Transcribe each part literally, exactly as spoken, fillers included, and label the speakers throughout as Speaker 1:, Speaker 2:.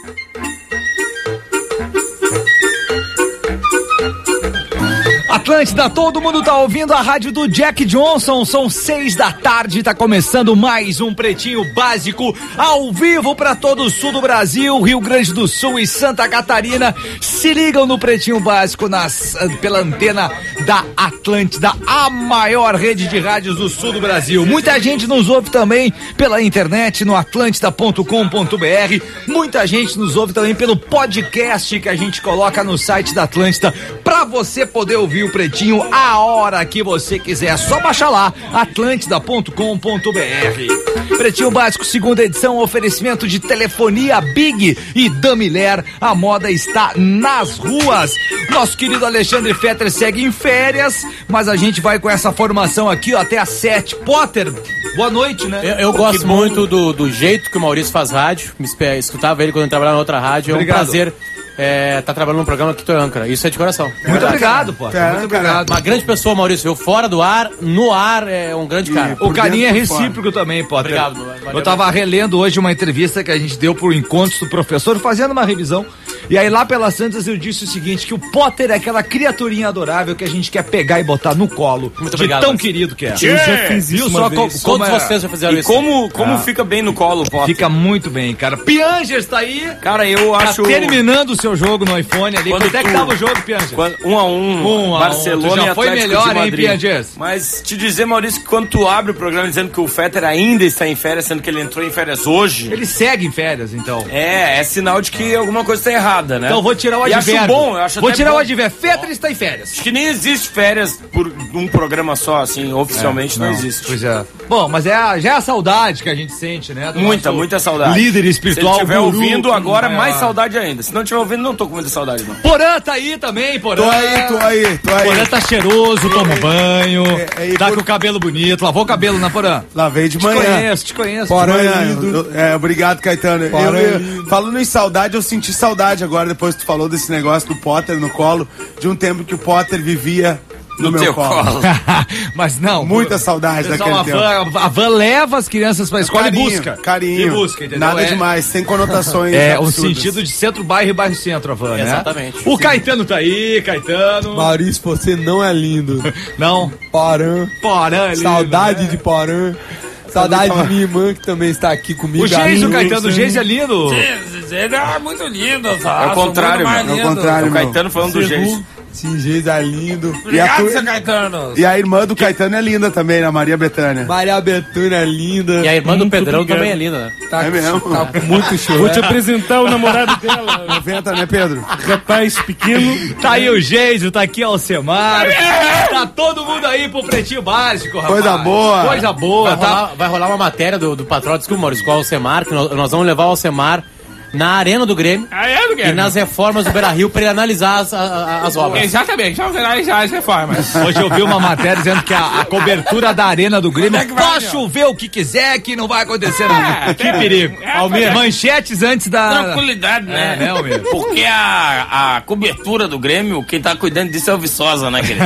Speaker 1: Atlântida, todo mundo tá ouvindo a rádio do Jack Johnson, são seis da tarde, tá começando mais um Pretinho Básico ao vivo para todo o sul do Brasil, Rio Grande do Sul e Santa Catarina. Se ligam no Pretinho Básico nas, pela antena da Atlântida, a maior rede de rádios do sul do Brasil. Muita gente nos ouve também pela internet no atlântida ponto com ponto br, muita gente nos ouve também pelo podcast que a gente coloca no site da Atlântida para você poder ouvir o Pretinho a hora que você quiser. É só baixar lá, atlântida ponto com ponto br. Pretinho Básico, segunda edição, oferecimento de telefonia Big e Damiler. A moda está nas ruas. Nosso querido Alexandre Fetter segue em férias, mas a gente vai com essa formação aqui ó, até às sete. Potter, boa noite, né?
Speaker 2: Eu, eu gosto muito do, do jeito que o Maurício faz rádio. Me escutava ele quando eu trabalhava na outra rádio.
Speaker 1: Obrigado.
Speaker 2: É um prazer. É, tá trabalhando num programa que tu é âncora. Isso é de coração.
Speaker 1: Muito obrigado, pô.
Speaker 3: É,
Speaker 1: Muito obrigado.
Speaker 2: Uma grande pessoa, Maurício. Eu fora do ar, no ar, é um grande cara.
Speaker 1: O carinho é recíproco também, Potter.
Speaker 2: Obrigado. Valeu.
Speaker 1: Eu tava relendo hoje uma entrevista que a gente deu pro Encontros do Professor, fazendo uma revisão. E aí lá pelas Santas eu disse o seguinte, que o Potter é aquela criaturinha adorável que a gente quer pegar e botar no colo.
Speaker 2: Muito
Speaker 1: de
Speaker 2: obrigado,
Speaker 1: tão
Speaker 2: Maurício.
Speaker 1: querido que é.
Speaker 3: Eu já fiz isso
Speaker 1: Viu
Speaker 3: uma
Speaker 1: só
Speaker 3: vez.
Speaker 1: como, como
Speaker 2: Todos
Speaker 1: é-
Speaker 2: vocês já fizeram
Speaker 4: E
Speaker 2: isso.
Speaker 4: como, como fica bem no colo, Potter?
Speaker 1: Fica muito bem, cara. Piangers tá aí.
Speaker 4: Cara, eu
Speaker 1: Tá
Speaker 4: acho...
Speaker 1: terminando o seu jogo no iPhone ali.
Speaker 4: Quando
Speaker 1: Quanto é que
Speaker 4: tu-
Speaker 1: tava o jogo, Piangers?
Speaker 4: Quando- Um a um,
Speaker 1: Um a um.
Speaker 4: Barcelona
Speaker 1: Tu já
Speaker 4: e
Speaker 1: foi
Speaker 4: Atlético
Speaker 1: melhor,
Speaker 4: de
Speaker 1: hein,
Speaker 4: Madrid.
Speaker 1: Piangers?
Speaker 4: Mas te dizer, Maurício, que quando tu abre o programa dizendo que o Fetter ainda está em férias, sendo que ele entrou em férias hoje,
Speaker 1: Ele segue em férias, então.
Speaker 4: é, é sinal de que alguma coisa está errada, né?
Speaker 1: Então eu vou tirar o
Speaker 4: E
Speaker 1: advérbio.
Speaker 4: acho bom, eu acho
Speaker 1: Vou
Speaker 4: até
Speaker 1: tirar
Speaker 4: bom.
Speaker 1: o advérbio. Fetter está em férias.
Speaker 4: Acho que nem existe férias por um programa só, assim, oficialmente não, existe.
Speaker 1: Pois é. Bom, mas é a, já é a saudade que a gente sente, né? do
Speaker 4: Muita,
Speaker 1: nosso
Speaker 4: muita saudade.
Speaker 1: Líder espiritual.
Speaker 4: Se ele estiver
Speaker 1: guru,
Speaker 4: ouvindo agora,
Speaker 1: é,
Speaker 4: mais saudade ainda. Se não estiver ouvindo, não tô com muita saudade, não.
Speaker 1: Porã tá aí também, Porã.
Speaker 3: Tô aí, tô aí, tô aí.
Speaker 1: Porã tá cheiroso, toma banho,
Speaker 3: É, é,
Speaker 1: tá
Speaker 3: por-
Speaker 1: com o cabelo bonito. Lavou o cabelo, né, Porã?
Speaker 3: Lavei de
Speaker 1: Te
Speaker 3: manhã.
Speaker 1: conheço, te conheço.
Speaker 3: Porã,
Speaker 1: te
Speaker 3: eu-
Speaker 1: conheço.
Speaker 3: eu- é, obrigado, Caetano. Eu-
Speaker 1: Porã
Speaker 3: eu-
Speaker 1: lindo.
Speaker 3: falando em saudade, eu senti saudade agora, depois que tu falou desse negócio do Potter no colo, de um tempo que o Potter vivia no,
Speaker 4: No
Speaker 3: meu
Speaker 4: teu
Speaker 3: colo.
Speaker 4: colo.
Speaker 1: Mas não.
Speaker 3: Muita saudade
Speaker 1: pessoal,
Speaker 3: daquele
Speaker 1: a van, a van leva as crianças pra escola
Speaker 3: Carinho,
Speaker 1: e busca.
Speaker 3: carinho.
Speaker 1: E busca, entendeu?
Speaker 3: Nada
Speaker 1: É-
Speaker 3: demais, sem conotações
Speaker 1: É, o
Speaker 3: absurdas.
Speaker 1: sentido de centro-bairro e bairro-centro, a van, né?
Speaker 2: Exatamente.
Speaker 1: O Caetano tá aí, Caetano.
Speaker 5: Maurício, você não é lindo.
Speaker 1: Não.
Speaker 5: Porã.
Speaker 1: Porã, lindo,
Speaker 5: Saudade
Speaker 1: né?
Speaker 5: de Porã. Saudade de minha irmã que também está aqui comigo.
Speaker 1: O Geis, o
Speaker 5: Amigo,
Speaker 1: Caetano, o Geis é lindo.
Speaker 6: Ele é muito lindo,
Speaker 4: É
Speaker 6: tá?
Speaker 4: o contrário,
Speaker 6: Muito mais
Speaker 4: meu.
Speaker 3: É o
Speaker 6: lindo.
Speaker 3: contrário,
Speaker 4: É o
Speaker 3: meu.
Speaker 4: Caetano falando do Geis.
Speaker 5: Sim, Geis é lindo.
Speaker 3: E a,
Speaker 6: Obrigado,
Speaker 3: tu-
Speaker 6: seu Caetano.
Speaker 3: e a irmã do Caetano é linda também, a Maria Bethânia.
Speaker 5: Maria Betânia é linda.
Speaker 2: E a irmã do
Speaker 5: Muito
Speaker 2: Pedrão
Speaker 5: obrigado.
Speaker 2: também é linda, né?
Speaker 5: Tá,
Speaker 3: É mesmo?
Speaker 5: Tá com muito chulé.
Speaker 7: Vou te apresentar o namorado dela,
Speaker 3: noventa, né, Pedro?
Speaker 7: rapaz pequeno.
Speaker 1: Tá aí o Geis, tá aqui o Alcemar. Tá todo mundo aí pro Pretinho Básico, rapaz.
Speaker 3: Coisa boa.
Speaker 1: Coisa boa,
Speaker 2: Vai
Speaker 1: tá?
Speaker 2: rolar, vai rolar uma matéria do, do patrão, desculpa, Maurício, com o Alcemar, que nós, nós vamos levar o Alcemar na arena do Grêmio
Speaker 6: Ah, é, do
Speaker 2: e
Speaker 6: Guilherme?
Speaker 2: nas reformas do Beira-Rio pra ele analisar as, a- a- as obras.
Speaker 6: Exatamente, vamos analisar as reformas.
Speaker 1: Hoje eu vi uma matéria dizendo que a, a cobertura da arena do Grêmio
Speaker 6: Como é que vai,
Speaker 1: pode
Speaker 6: meu?
Speaker 1: chover o que quiser que não vai acontecer nada. Que
Speaker 6: é,
Speaker 1: perigo.
Speaker 6: é,
Speaker 1: Almir,
Speaker 6: é.
Speaker 1: manchetes antes da...
Speaker 4: Tranquilidade, né?
Speaker 1: É, né, Almir?
Speaker 4: Porque a, a cobertura do Grêmio, quem tá cuidando disso é o Viçosa, né, querido?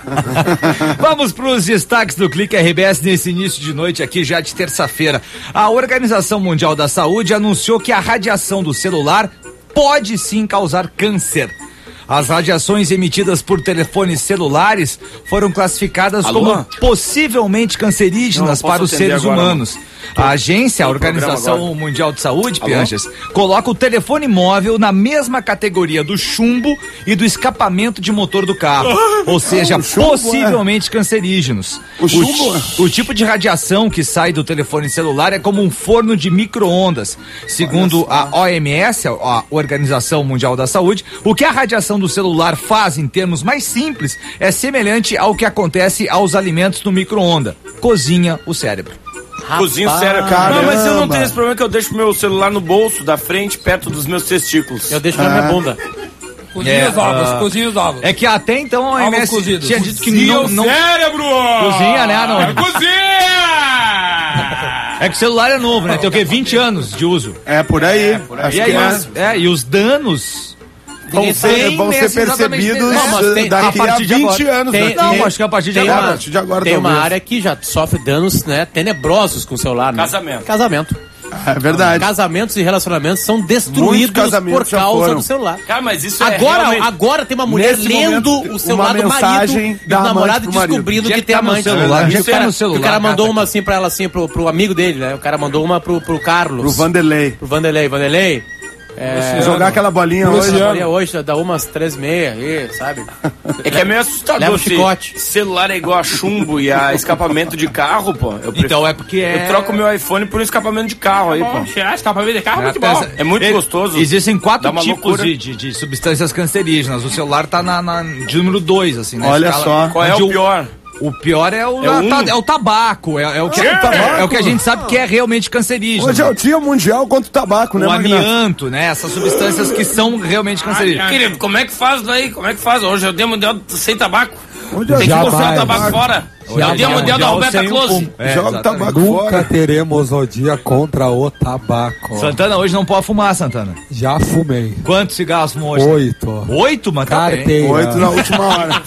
Speaker 1: Vamos para os destaques do Clique R B S nesse início de noite aqui já de terça-feira. A Organização Mundial da Saúde anunciou que a radiação do celular pode sim causar câncer. As radiações emitidas por telefones celulares foram classificadas
Speaker 4: Alô?
Speaker 1: como possivelmente cancerígenas
Speaker 4: Não, eu
Speaker 1: para os
Speaker 4: posso atender
Speaker 1: seres
Speaker 4: agora,
Speaker 1: humanos. A agência, a
Speaker 4: Tô no programa
Speaker 1: Organização
Speaker 4: agora.
Speaker 1: Mundial de Saúde,
Speaker 4: Alô?
Speaker 1: Pianjas, coloca o telefone móvel na mesma categoria do chumbo e do escapamento de motor do carro. Ou seja,
Speaker 3: o chumbo,
Speaker 1: possivelmente cancerígenos.
Speaker 3: O chumbo,
Speaker 1: o, o tipo de radiação que sai do telefone celular é como um forno de micro-ondas. Segundo a O M S, a Organização Mundial da Saúde, o que a radiação do celular faz em termos mais simples é semelhante ao que acontece aos alimentos no micro-ondas. Cozinha o cérebro.
Speaker 4: Cozinho sério.
Speaker 3: caramba.
Speaker 4: Não, mas eu não tenho esse problema que eu deixo meu celular no bolso, da frente, perto dos meus testículos.
Speaker 2: Eu deixo na minha bunda.
Speaker 6: Cozinha
Speaker 1: É,
Speaker 6: os ovos,
Speaker 1: ah,
Speaker 6: cozinha os ovos.
Speaker 1: É que até então a O M
Speaker 6: Ovos
Speaker 1: S
Speaker 6: cozidos.
Speaker 1: tinha dito que
Speaker 6: Cozinha
Speaker 1: não,
Speaker 6: o
Speaker 1: não...
Speaker 6: cérebro!
Speaker 1: Cozinha, né? Não.
Speaker 6: Cozinha!
Speaker 1: É que o celular é novo, né? Tem o quê? vinte anos de uso.
Speaker 3: É por aí. Acho
Speaker 1: E,
Speaker 3: que
Speaker 1: aí,
Speaker 3: é.
Speaker 1: os, é, e os danos
Speaker 3: Vão ser,
Speaker 1: Bem
Speaker 3: vão ser
Speaker 1: nesse exatamente
Speaker 3: percebidos
Speaker 1: nesse-
Speaker 2: Não, mas tem-
Speaker 3: daqui
Speaker 1: a
Speaker 3: a,
Speaker 1: partir de
Speaker 3: vinte
Speaker 1: agora.
Speaker 3: anos.
Speaker 2: Tem-
Speaker 3: daqui.
Speaker 1: Não, acho que a partir de
Speaker 2: Tem
Speaker 3: É,
Speaker 1: agora.
Speaker 3: a partir de agora,
Speaker 2: Tem uma
Speaker 3: talvez.
Speaker 2: área que já sofre danos, né, tenebrosos com o celular, né?
Speaker 4: Casamento.
Speaker 2: Casamento.
Speaker 3: É verdade.
Speaker 2: Casamentos e relacionamentos são
Speaker 3: Muitos
Speaker 2: destruídos
Speaker 3: casamentos
Speaker 2: por
Speaker 3: já
Speaker 2: causa
Speaker 3: foram.
Speaker 2: do celular.
Speaker 4: Cara, mas isso é
Speaker 2: Agora,
Speaker 4: realmente...
Speaker 2: agora tem uma mulher
Speaker 3: Nesse
Speaker 2: lendo
Speaker 3: momento,
Speaker 2: o celular
Speaker 3: uma
Speaker 2: do marido
Speaker 3: mensagem
Speaker 2: e
Speaker 3: da
Speaker 2: o
Speaker 3: amante
Speaker 2: namorado
Speaker 3: pro marido.
Speaker 2: descobrindo
Speaker 1: Onde é
Speaker 2: que
Speaker 1: que
Speaker 2: tem
Speaker 1: tá no
Speaker 2: amante.
Speaker 1: celular?
Speaker 2: E
Speaker 1: Onde é
Speaker 2: o
Speaker 1: que tá
Speaker 2: cara,
Speaker 1: no celular,
Speaker 2: o cara mandou
Speaker 1: gata?
Speaker 2: uma assim pra ela, assim, pro, pro amigo dele, né? O cara mandou uma pro, pro Carlos.
Speaker 3: Pro Vanderlei.
Speaker 2: Pro Vanderlei. Vanderlei, é,
Speaker 3: Jogar aquela bolinha
Speaker 7: Pro
Speaker 3: hoje.
Speaker 7: Luciano.
Speaker 2: Maria hoje dá umas três e meia aí, sabe?
Speaker 4: É que é meio assustador.
Speaker 2: Leva um
Speaker 4: se
Speaker 2: chicote.
Speaker 4: celular é igual a chumbo e a escapamento de carro, pô. Eu prefiro-
Speaker 1: Então é porque é...
Speaker 4: Eu troco meu iPhone por um escapamento de carro aí, pô.
Speaker 6: Bom, tirar escapamento de carro é muito
Speaker 1: É,
Speaker 6: bom.
Speaker 4: É muito
Speaker 1: Ele-
Speaker 4: gostoso.
Speaker 1: Existem quatro
Speaker 4: Dá uma
Speaker 1: tipos
Speaker 4: loucura.
Speaker 1: de, de, de substâncias cancerígenas. O celular tá na, na- de número dois, assim, né?
Speaker 3: Olha só.
Speaker 4: Qual é
Speaker 1: onde
Speaker 4: o pior?
Speaker 1: O pior é o,
Speaker 4: É o
Speaker 1: a-
Speaker 4: um?
Speaker 1: tá- é o tabaco, é, é o que,
Speaker 3: É o tabaco?
Speaker 1: é o que a gente sabe que é realmente cancerígeno.
Speaker 3: Hoje é o dia mundial contra o tabaco, né,
Speaker 1: O
Speaker 3: Magnata?
Speaker 1: amianto, né? Essas substâncias que são realmente cancerígenas.
Speaker 4: Querido, como é que faz daí? Como é que faz? Hoje é o dia mundial sem tabaco.
Speaker 3: Hoje é o
Speaker 4: Tem que
Speaker 3: dia
Speaker 4: botar o
Speaker 5: Jamais.
Speaker 4: tabaco fora. É o dia mundial da Roberta
Speaker 1: sem o
Speaker 4: Close.
Speaker 1: fumo. É,
Speaker 3: Joga o
Speaker 1: exatamente.
Speaker 3: tabaco
Speaker 5: Nunca
Speaker 3: fora.
Speaker 5: teremos o dia contra o tabaco.
Speaker 1: Santana, hoje não pode fumar, Santana.
Speaker 5: Já fumei.
Speaker 1: Quantos cigarros fumou hoje?
Speaker 5: Oito.
Speaker 1: Oito, mas tá bem.
Speaker 5: Carteira.
Speaker 3: Oito na última hora.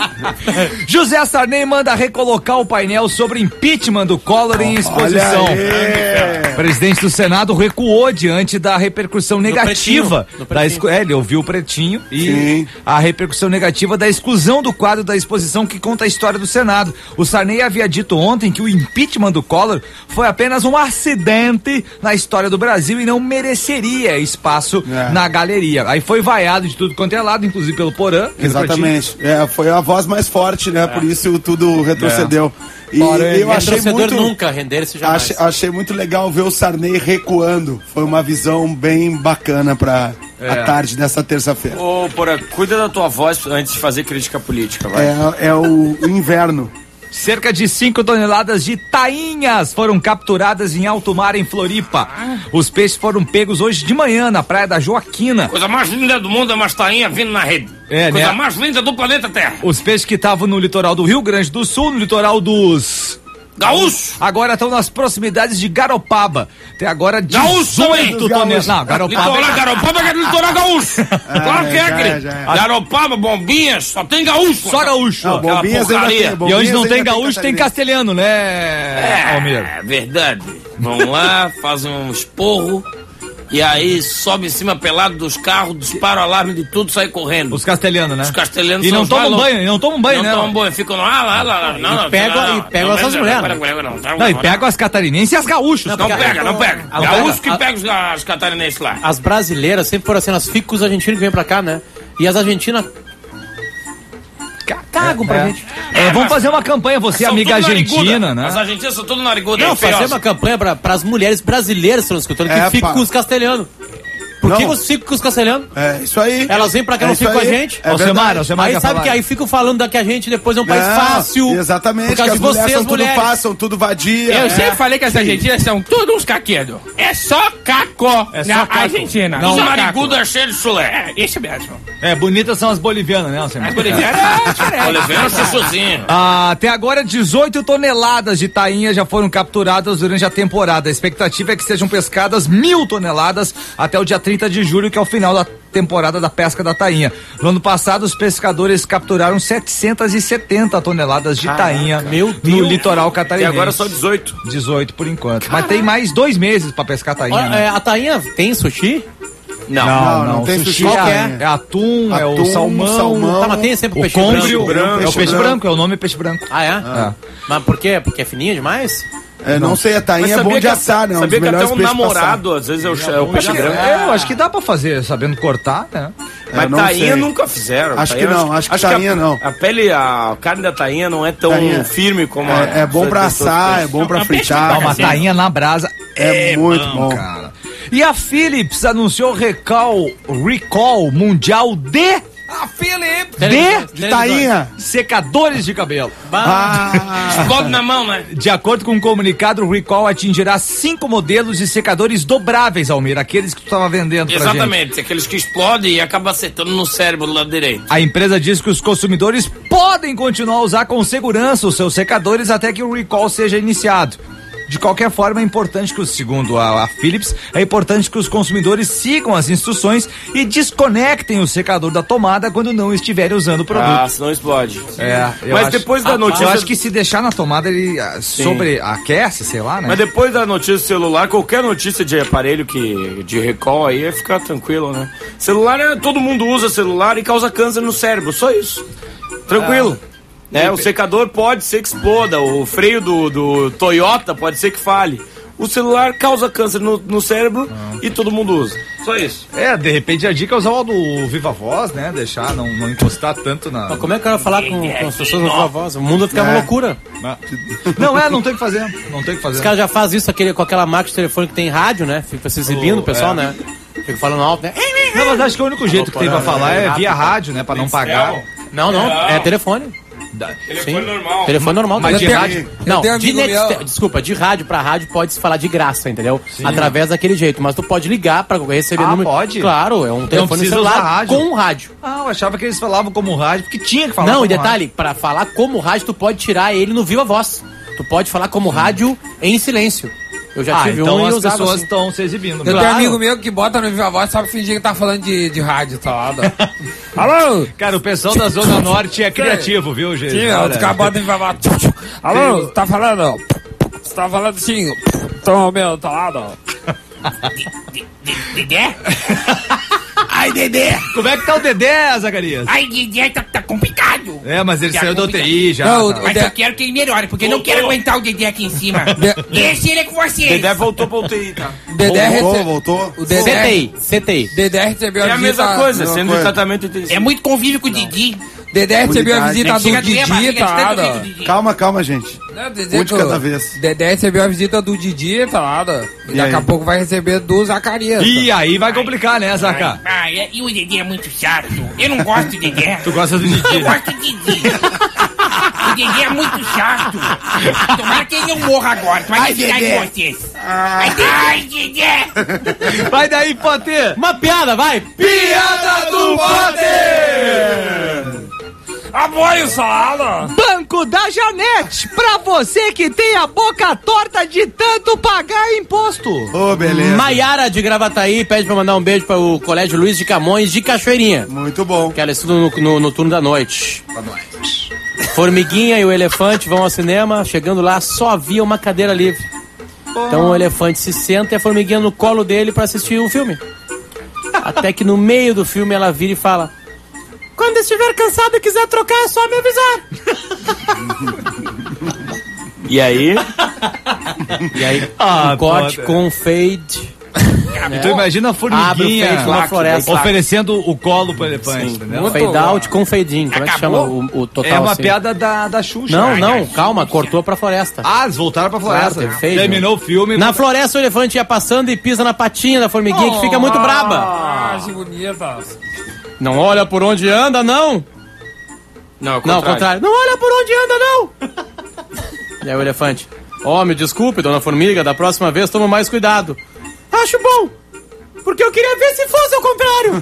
Speaker 1: José Sarney manda recolocar o painel sobre impeachment do Collor em exposição.
Speaker 3: Olha aí.
Speaker 1: O presidente do Senado recuou diante da repercussão negativa.
Speaker 2: pretinho, no
Speaker 1: da
Speaker 2: pretinho.
Speaker 1: exclu- é, ele ouviu o pretinho e
Speaker 3: Sim.
Speaker 1: a repercussão negativa da exclusão do quadro da exposição que conta a história do Senado. O Sarney havia dito ontem que o impeachment do Collor foi apenas um acidente na história do Brasil e não mereceria espaço
Speaker 3: É.
Speaker 1: na galeria. Aí foi vaiado de tudo quanto é lado, inclusive pelo Porã.
Speaker 3: Exatamente. É, foi a voz mais forte, né? Por isso tudo retrocedeu. E
Speaker 5: Porém,
Speaker 3: eu achei
Speaker 2: Retrocedor
Speaker 3: muito,
Speaker 2: nunca, render-se jamais.
Speaker 3: achei, achei muito legal ver o Sarney recuando. Foi uma visão bem bacana pra a tarde dessa terça-feira.
Speaker 4: Ô, Porã, cuida da tua voz antes de fazer crítica política, vai.
Speaker 3: É, é o inverno.
Speaker 1: Cerca de cinco toneladas de tainhas foram capturadas em alto mar em Floripa. Os peixes foram pegos hoje de manhã na praia da Joaquina.
Speaker 6: Coisa mais linda do mundo é uma tainha vindo na rede.
Speaker 1: É,
Speaker 6: Coisa
Speaker 1: né?
Speaker 6: mais linda do planeta Terra.
Speaker 1: Os peixes que estavam no litoral do Rio Grande do Sul, no litoral dos...
Speaker 6: Gaúcho.
Speaker 1: Agora estão nas proximidades de Garopaba. Até agora
Speaker 6: Gaúcho também.
Speaker 1: dezoito toneladas. Não, Garopaba...
Speaker 6: Litoral, Garopaba é litoral gaúcho. claro que é,
Speaker 3: já,
Speaker 6: querido.
Speaker 3: já é.
Speaker 6: Garopaba, Bombinhas, só tem gaúcho.
Speaker 1: Só gaúcho.
Speaker 3: Não,
Speaker 6: aquela
Speaker 3: Bombinhas ainda
Speaker 6: porcaria.
Speaker 3: tem.
Speaker 1: E onde
Speaker 3: Bombinhas
Speaker 1: não tem
Speaker 3: ainda
Speaker 1: gaúcho, tem
Speaker 3: catarinense.
Speaker 1: castelhano, né, Almir?
Speaker 6: É verdade. Vão lá, fazem um esporro. E aí sobe em cima pelado dos carros, dispara o alarme de tudo, sai correndo.
Speaker 1: Os castelhanos, né?
Speaker 6: Os castelhanos
Speaker 1: E
Speaker 6: são
Speaker 1: não
Speaker 6: os
Speaker 1: tomam
Speaker 6: mais
Speaker 1: banho, e não tomam banho,
Speaker 6: não
Speaker 1: né?
Speaker 6: tomam banho, ficam lá, lá, lá, lá. Não, não,
Speaker 2: pegam-
Speaker 6: não,
Speaker 2: e
Speaker 6: não,
Speaker 2: pegam
Speaker 6: não,
Speaker 2: essas
Speaker 6: não,
Speaker 2: mulheres,
Speaker 6: não,
Speaker 2: né?
Speaker 6: não, não, não,
Speaker 1: Não, e
Speaker 6: não,
Speaker 1: pegam as catarinenses e as gaúchas.
Speaker 6: Não pega, não pega.
Speaker 2: a-
Speaker 6: Gaúcho que
Speaker 2: a-
Speaker 6: pega os, as catarinenses lá.
Speaker 2: As brasileiras sempre foram assim, elas ficam com os argentinos que vêm pra cá, né? E as argentinas cagam pra gente.
Speaker 1: É, vamos fazer uma campanha, você,
Speaker 6: São
Speaker 1: amiga
Speaker 6: tudo
Speaker 1: argentina,
Speaker 6: nariguda.
Speaker 1: né?
Speaker 6: As argentinas são tudo narigudas.
Speaker 2: Não,
Speaker 6: é feiosa.
Speaker 2: fazer uma campanha pra, pras mulheres brasileiras que estão escutando, que
Speaker 3: É,
Speaker 2: ficam
Speaker 3: pá.
Speaker 2: com os castelhanos. Por que
Speaker 3: Não.
Speaker 2: você fica com os castelhanos?
Speaker 3: É isso aí.
Speaker 2: Elas vêm pra cá,
Speaker 3: É
Speaker 2: não
Speaker 3: isso
Speaker 2: ficam com a
Speaker 3: aí.
Speaker 2: gente.
Speaker 3: É
Speaker 1: Alcemar,
Speaker 3: verdade.
Speaker 1: Alcemar
Speaker 2: Aí
Speaker 1: quer
Speaker 2: sabe
Speaker 1: falar.
Speaker 2: que aí ficam falando da que a gente depois é um país
Speaker 3: Não,
Speaker 2: fácil.
Speaker 3: Exatamente.
Speaker 2: Por causa
Speaker 3: que
Speaker 2: de
Speaker 3: as mulheres
Speaker 2: vocês,
Speaker 3: são tudo
Speaker 2: mulheres.
Speaker 3: fácil, tudo vadia.
Speaker 6: Eu
Speaker 3: é.
Speaker 6: sempre falei que as argentinas são todos uns caquedos. É só caco
Speaker 1: É só
Speaker 6: na
Speaker 1: caco.
Speaker 6: Argentina.
Speaker 1: Não,
Speaker 6: Só
Speaker 1: caco.
Speaker 6: nariguda é cheio de chulé. É, isso mesmo.
Speaker 1: É, bonitas são as bolivianas, né, Alcemar?
Speaker 6: As bolivianas é diferente.
Speaker 4: Olha, chuchuzinho.
Speaker 1: Ah, até agora, dezoito toneladas de tainha já foram capturadas durante a temporada. A expectativa é que sejam pescadas mil toneladas até o dia trinta de julho, que é o final da temporada da pesca da tainha. No ano passado, os pescadores capturaram setecentas e setenta toneladas de tainha
Speaker 2: meu
Speaker 1: no
Speaker 2: Deus.
Speaker 1: litoral
Speaker 4: E
Speaker 1: catarinense.
Speaker 4: agora só dezoito.
Speaker 1: dezoito por enquanto. Mas tem mais dois meses pra pescar tainha.
Speaker 2: Olha,
Speaker 1: né?
Speaker 2: é, a tainha tem sushi?
Speaker 4: Não.
Speaker 3: Não, não tem sushi.
Speaker 1: é,
Speaker 2: Qual que é?
Speaker 1: é atum, é o
Speaker 3: Atum,
Speaker 1: salmão,
Speaker 3: salmão.
Speaker 2: Tá, mas tem sempre o
Speaker 1: o
Speaker 2: peixe
Speaker 1: cômbrio,
Speaker 2: branco.
Speaker 1: é o
Speaker 3: peixe
Speaker 1: peixe
Speaker 3: branco.
Speaker 1: branco, é o nome é peixe branco.
Speaker 2: Ah, é?
Speaker 1: É.
Speaker 2: Mas por quê? Porque é fininho demais?
Speaker 3: É, não sei, a tainha é bom de
Speaker 4: que,
Speaker 3: assar, né? Um
Speaker 4: sabia
Speaker 3: dos
Speaker 4: que até
Speaker 3: melhores
Speaker 4: um
Speaker 3: peixes pra assar.
Speaker 4: namorado, às vezes, é o, é o peixe
Speaker 1: Acho que-
Speaker 4: branco.
Speaker 1: é, eu acho que dá pra fazer, sabendo cortar, né?
Speaker 4: Mas
Speaker 3: Eu não
Speaker 4: tainha
Speaker 3: sei.
Speaker 4: nunca fizeram.
Speaker 3: Acho
Speaker 4: Tainha,
Speaker 3: que não, acho que tainha
Speaker 4: a,
Speaker 3: não.
Speaker 4: A pele, a carne da tainha não é tão
Speaker 3: Tainha.
Speaker 4: firme como a...
Speaker 3: É, é bom pra
Speaker 4: as outras
Speaker 3: assar, é
Speaker 4: peixes.
Speaker 3: bom pra
Speaker 6: É um peixe
Speaker 3: fritar.
Speaker 1: Dá uma
Speaker 6: assim.
Speaker 1: tainha na brasa.
Speaker 3: É muito bom.
Speaker 1: cara. E a Philips anunciou recall, recall mundial de... A Philips! De...
Speaker 3: De tainha.
Speaker 1: Secadores de cabelo.
Speaker 3: Ah,
Speaker 6: Explode na mão, né?
Speaker 1: De acordo com um comunicado, o recall atingirá cinco modelos de secadores dobráveis, Almir, aqueles que tu estava vendendo pra gente.
Speaker 6: Exatamente. Aqueles que explodem e acabam acertando no cérebro do lado direito.
Speaker 1: A empresa diz que os consumidores podem continuar a usar com segurança os seus secadores até que o recall seja iniciado. De qualquer forma, é importante que, o, segundo a, a Philips, é importante que os consumidores sigam as instruções e desconectem o secador da tomada quando não estiverem usando o produto.
Speaker 4: Ah, senão explode.
Speaker 1: É, eu
Speaker 4: Mas
Speaker 1: acho-
Speaker 4: depois da
Speaker 1: Ah,
Speaker 4: notícia...
Speaker 1: Eu acho que se deixar na tomada, ele ah, sobreaquece, sei lá, né?
Speaker 4: Mas depois da notícia do celular, qualquer notícia de aparelho que de recall aí, é ficar tranquilo, né? Celular, é, todo mundo usa celular e causa câncer no cérebro, só isso. Tranquilo. né? O secador pode ser que exploda, o freio do, do Toyota pode ser que falhe. O celular causa câncer no, no cérebro ah. e todo mundo usa. Só isso.
Speaker 1: É, de repente a dica é usar o do Viva Voz, né? Deixar, não, não encostar tanto na...
Speaker 2: Mas como é que eu ia falar com, com as pessoas no Viva Voz? O mundo vai ficar é. uma loucura.
Speaker 1: Não, é, não tem o que fazer. Não tem o que fazer.
Speaker 2: Os caras já fazem isso aquele, com aquela máquina de telefone que tem rádio, né? Fica se exibindo, o pessoal, é. né? Fica falando alto, né?
Speaker 1: Não, mas acho que o único jeito que tem pra falar é via rádio, né? Pra não pagar.
Speaker 2: Não, não, é telefone.
Speaker 4: Telefone
Speaker 2: Sim.
Speaker 4: normal.
Speaker 2: Telefone normal.
Speaker 1: Mas de
Speaker 2: tenho,
Speaker 1: rádio...
Speaker 2: Não, de net, desculpa, de rádio pra rádio pode se falar de graça, entendeu? Sim. Através daquele jeito. Mas tu pode ligar pra receber
Speaker 1: ah,
Speaker 2: número.
Speaker 1: Pode?
Speaker 2: Claro, é um telefone celular com rádio.
Speaker 1: Ah, eu achava que eles falavam como rádio, porque tinha que falar
Speaker 2: Não,
Speaker 1: como
Speaker 2: e detalhe,
Speaker 1: rádio.
Speaker 2: pra falar como rádio, tu pode tirar ele no Viva Voz. Tu pode falar como Sim. rádio em silêncio. Eu já
Speaker 1: ah,
Speaker 2: tive
Speaker 1: então
Speaker 2: um
Speaker 1: as
Speaker 2: e usava
Speaker 1: pessoas
Speaker 2: assim.
Speaker 1: estão se exibindo.
Speaker 5: Eu claro. tenho um amigo meu que bota no Viva Voz só pra fingir que tá falando de, de rádio, tá lá. Alô?
Speaker 1: Cara, o pessoal da Zona Norte é criativo, viu, gente?
Speaker 5: Sim, os caras botam no Viva Voz. Alô, tá falando? Você tá falando assim? Tô, meu, tá lá, ó.
Speaker 6: Dedé? Ai, Dedé!
Speaker 1: Como é que tá o Dedé, Zacarias?
Speaker 6: Ai, Dedé, tá, tá complicado.
Speaker 1: É, mas ele
Speaker 6: tá
Speaker 1: saiu da U T I já.
Speaker 5: Não,
Speaker 1: tá.
Speaker 6: Mas eu quero que ele melhore, porque eu não quero aguentar o Dedé aqui em cima. Deixa ele com vocês.
Speaker 4: Dedé voltou pra U T I, tá?
Speaker 5: Dedé
Speaker 3: voltou,
Speaker 5: rece...
Speaker 3: voltou.
Speaker 5: O Dedé...
Speaker 2: C T I, C T I.
Speaker 5: Dedé recebeu
Speaker 4: é
Speaker 5: a visita...
Speaker 4: É a mesma coisa, sendo
Speaker 3: coisa.
Speaker 4: de tratamento intensivo.
Speaker 6: É muito convívio com o Didi.
Speaker 5: Dedé recebeu a visita do Didi, tá lá.
Speaker 3: Calma, calma, gente.
Speaker 5: Não,
Speaker 3: um de cada vez.
Speaker 5: Dedé recebeu a visita do Didi, tá lá. E, e daqui aí? a pouco vai receber do Zacarias.
Speaker 1: E tá? aí vai complicar, né, Zaca?
Speaker 6: Ah, é, e o Dedé é muito chato. Eu não gosto do Dedé.
Speaker 1: Tu gosta do Didi?
Speaker 6: Eu gosto do Didi. O Dedé é muito chato. Tomara que ele não morra agora. Tomara que ficar com vocês. Ai, ai, Dedé.
Speaker 1: Vai daí, Potter.
Speaker 2: Uma piada, vai.
Speaker 1: Piada do Potter.
Speaker 5: Apoio, salada!
Speaker 1: Banco da Janete, pra você que tem a boca torta de tanto pagar imposto.
Speaker 3: Ô, oh, beleza.
Speaker 2: Maiara de Gravataí pede pra mandar um beijo para o Colégio Luiz de Camões de Cachoeirinha.
Speaker 3: Muito bom.
Speaker 2: Que ela estuda no, no, no turno da noite. Boa noite. Formiguinha e o elefante vão ao cinema, chegando lá só havia uma cadeira livre. Oh. Então o elefante se senta e a formiguinha no colo dele pra assistir o filme. Até que no meio do filme ela vira e fala: quando estiver cansado e quiser trocar, é só me avisar.
Speaker 4: E aí?
Speaker 2: E aí,
Speaker 1: ah,
Speaker 2: um corte
Speaker 1: pode.
Speaker 2: com fade.
Speaker 1: Né? Então imagina a formiguinha
Speaker 2: fade na floresta.
Speaker 1: oferecendo o colo pro elefante, entendeu?
Speaker 2: Fade out com fade in. Como é que chama o, o total?
Speaker 1: É uma
Speaker 2: assim?
Speaker 1: piada da, da Xuxa.
Speaker 2: Não,
Speaker 1: Ai,
Speaker 2: não,
Speaker 1: ai,
Speaker 2: calma,
Speaker 1: Xuxa.
Speaker 2: cortou pra floresta.
Speaker 1: Ah, eles voltaram pra floresta.
Speaker 2: Claro, fade,
Speaker 1: terminou
Speaker 2: né?
Speaker 1: o filme.
Speaker 2: Na floresta o elefante ia passando e pisa na patinha da formiguinha, oh, que fica muito braba.
Speaker 5: Ah, que bonita.
Speaker 2: Não olha por onde anda, não.
Speaker 4: Não, ao
Speaker 2: não, ao contrário. Não olha por onde anda, não. E aí o elefante: ó, oh, me desculpe, dona formiga, da próxima vez toma mais cuidado. Acho bom, porque eu queria ver se fosse ao contrário.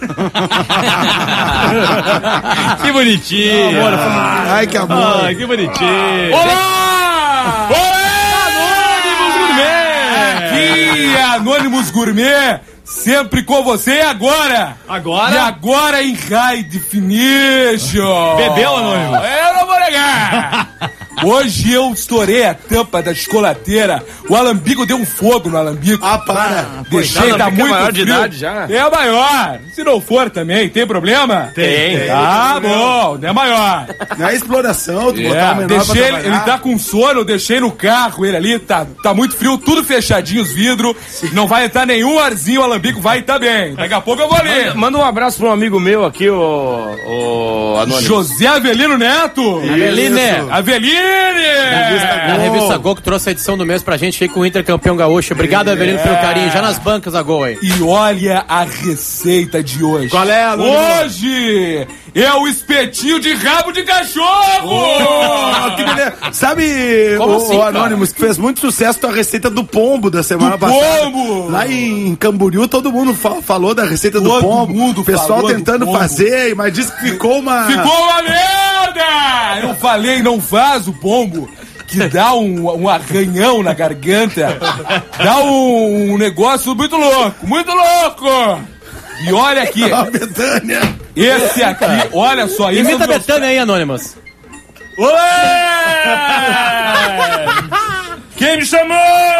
Speaker 1: Que bonitinho.
Speaker 3: Amor, ai, que amor.
Speaker 1: Ai, que bonitinho.
Speaker 3: Olá! Olá! Anônimos Gourmet! Aqui é Anônimos Gourmet, sempre com você agora.
Speaker 1: Agora?
Speaker 3: E agora em High Definition.
Speaker 1: Bebeu, Anônimo?
Speaker 3: Eu não vou negar. Hoje eu estourei a tampa da chocolateira. O alambico deu um fogo no alambico.
Speaker 4: Ah, para.
Speaker 3: Deixei, tá muito
Speaker 4: é maior
Speaker 3: frio.
Speaker 4: de idade já.
Speaker 3: É maior. Se não for também, tem problema?
Speaker 4: Tem. tem.
Speaker 3: Tá tem bom, é maior.
Speaker 8: Não é exploração, tu
Speaker 3: É,
Speaker 8: botar o menor
Speaker 3: deixei
Speaker 8: pra
Speaker 3: ele,
Speaker 8: trabalhar.
Speaker 3: ele tá com sono, eu deixei no carro ele ali, tá, tá muito frio, tudo fechadinho os vidros. Não vai entrar nenhum arzinho, o alambico vai estar bem. Daqui a pouco eu vou ali.
Speaker 4: Manda, manda um abraço pra um amigo meu aqui, o, o Anônimo.
Speaker 3: José Avelino Neto.
Speaker 2: Aveline.
Speaker 3: Aveline.
Speaker 2: A revista Gol que trouxe a edição do mês pra gente aí com o Inter campeão gaúcho. Obrigado, é. Avelino, pelo carinho. Já nas bancas a Gol aí.
Speaker 3: E olha a receita de hoje.
Speaker 1: Qual é, Aluno?
Speaker 3: Hoje é o espetinho de rabo de cachorro.
Speaker 8: Oh, que beleza. Sabe,
Speaker 2: Como
Speaker 8: o,
Speaker 2: assim,
Speaker 8: o Anônimos, que fez muito sucesso a receita do pombo da semana
Speaker 3: Do
Speaker 8: passada.
Speaker 3: pombo!
Speaker 8: Lá em Camboriú, todo mundo fa- falou da receita
Speaker 3: Todo
Speaker 8: do pombo.
Speaker 3: mundo
Speaker 8: O pessoal
Speaker 3: falou do
Speaker 8: tentando
Speaker 3: pombo.
Speaker 8: fazer, mas disse que ficou uma...
Speaker 3: Ficou uma merda! Eu falei, não faz o pombo. que dá um, um arranhão na garganta, dá um, um negócio muito louco, muito louco! E olha aqui,
Speaker 8: A Betânia.
Speaker 3: esse aqui, olha só, esse
Speaker 2: Imita
Speaker 3: é
Speaker 2: a
Speaker 3: um dos-
Speaker 2: Betânia aí, Anônimos.
Speaker 3: Quem me chamou?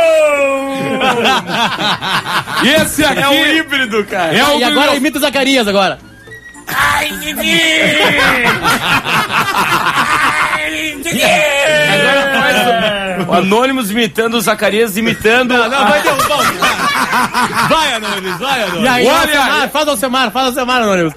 Speaker 3: Esse aqui
Speaker 4: É um híbrido, cara.
Speaker 3: é o
Speaker 2: E agora imita o Zacarias agora.
Speaker 6: Ai, Didi! Ai, Didi!
Speaker 4: Agora faz o, o Anônimos imitando o Zacarias, imitando. Não, não, vai derrubar o.
Speaker 1: Vai, Anônimos, vai,
Speaker 2: E
Speaker 1: Anônimos.
Speaker 2: aí,
Speaker 3: Olha
Speaker 2: Alcemar,
Speaker 3: aí.
Speaker 2: faz o Alcemar, faz o Alcemar, Anônimos.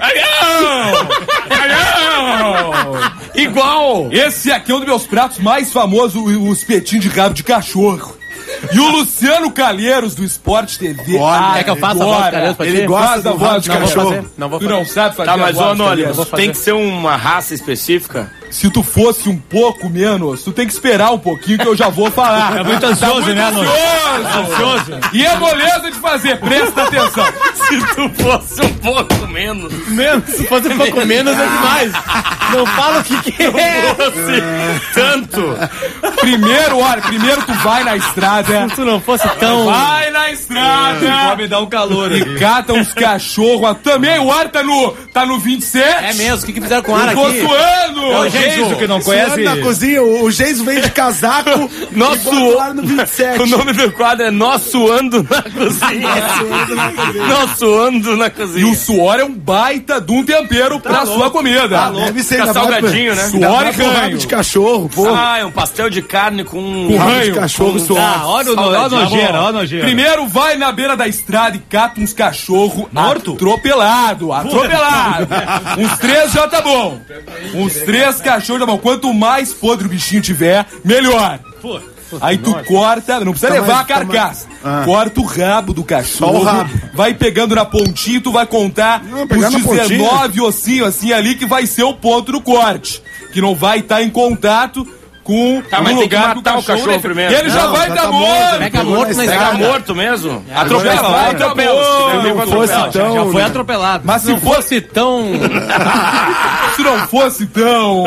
Speaker 3: Igual! Esse aqui é um dos meus pratos mais famosos, o- os petinhos de rabo de cachorro. E o Luciano Calheiros, do Sport T V.
Speaker 8: Olha,
Speaker 2: Quer que eu faça a voz do Calheiros pra
Speaker 8: Ele
Speaker 2: ti?
Speaker 8: gosta
Speaker 3: Faz a
Speaker 8: do
Speaker 3: voz de
Speaker 2: Não vou
Speaker 3: cachorro.
Speaker 2: fazer, não vou
Speaker 3: Tu
Speaker 2: fazer.
Speaker 3: não sabe fazer
Speaker 4: Tá, mas
Speaker 3: a
Speaker 4: ô
Speaker 3: voz,
Speaker 4: Anônimos,
Speaker 3: Calheiros.
Speaker 2: fazer.
Speaker 4: tem que ser uma raça específica.
Speaker 3: Se tu fosse um pouco menos, tu tem que esperar um pouquinho que eu já vou falar.
Speaker 1: É muito ansioso,
Speaker 3: Tá muito
Speaker 1: né, Anônimos?
Speaker 3: ansioso. E é moleza de fazer, presta atenção.
Speaker 6: Se tu fosse um pouco menos.
Speaker 2: Menos, se fosse um pouco menos é demais. Não fala o que que é.
Speaker 6: Tanto.
Speaker 3: Primeiro, olha, primeiro tu vai na estrada.
Speaker 2: Se tu não fosse tão...
Speaker 3: Vai na estrada.
Speaker 1: Me dá um calor
Speaker 3: E
Speaker 1: aqui.
Speaker 3: cata uns cachorros. Também o ar tá no, tá no vinte e sete.
Speaker 2: É mesmo, o que que fizeram com o ar
Speaker 3: Eu tô
Speaker 2: aqui?
Speaker 3: suando.
Speaker 1: É o Geiso que não conhece.
Speaker 8: Suando na cozinha, o, o Geiso vem de casaco
Speaker 4: Nosso-
Speaker 8: e bota lá no vinte e sete.
Speaker 4: O nome do quadro é Nós Suando na Cozinha. Nós Suando na
Speaker 3: E
Speaker 4: Cozinha.
Speaker 3: o suor é um baita de um tempero pra sua comida.
Speaker 8: Ah, deve ser
Speaker 4: Fica
Speaker 8: ainda vai
Speaker 4: salgadinho,
Speaker 8: pra-
Speaker 4: né?
Speaker 8: ainda
Speaker 3: Suor
Speaker 8: vai
Speaker 3: e
Speaker 8: pro
Speaker 3: ranho.
Speaker 8: rabo de cachorro, pô.
Speaker 4: Ah, é um pastel de carne com...
Speaker 3: Com
Speaker 8: Rabo de
Speaker 3: ranho.
Speaker 8: cachorro suor.
Speaker 1: Ah, olha o olha a nojeira, olha a nojeira.
Speaker 3: Primeiro vai na beira da estrada e cata uns cachorros
Speaker 1: Morto?
Speaker 3: atropelado, atropelado. Uns três já tá bom. Uns três cachorros já tá bom. Quanto mais podre o bichinho tiver, melhor. Aí tu corta, não precisa
Speaker 8: Tá
Speaker 3: levar
Speaker 8: mais-
Speaker 3: a carcaça.
Speaker 8: tá mais- Ah.
Speaker 3: Corta o rabo do cachorro,
Speaker 8: o rabo.
Speaker 3: vai pegando na pontinha e tu vai contar
Speaker 8: Não, pegar
Speaker 3: os
Speaker 8: na pontinha.
Speaker 3: dezenove ossinhos assim ali que vai ser o ponto do corte. Que não vai estar em contato com
Speaker 4: Tá,
Speaker 3: o
Speaker 4: mas tem que
Speaker 3: lugar
Speaker 4: matar o cachorro
Speaker 3: deve-
Speaker 4: primeiro.
Speaker 3: E ele já
Speaker 8: Não,
Speaker 3: vai
Speaker 8: já
Speaker 3: estar
Speaker 8: tá
Speaker 3: morto.
Speaker 8: morto,
Speaker 2: Pega
Speaker 8: pegou
Speaker 2: morto na
Speaker 8: estrada.
Speaker 4: Pega
Speaker 2: estrada.
Speaker 4: morto mesmo?
Speaker 3: Atropela,
Speaker 4: Atropela,
Speaker 3: vai,
Speaker 4: atropela.
Speaker 3: atropela.
Speaker 4: Se
Speaker 8: Não
Speaker 4: atropela.
Speaker 8: fosse tão...
Speaker 1: Já foi atropelado.
Speaker 3: Mas se
Speaker 2: Se
Speaker 3: fosse,
Speaker 2: fosse tão...
Speaker 3: se não fosse tão...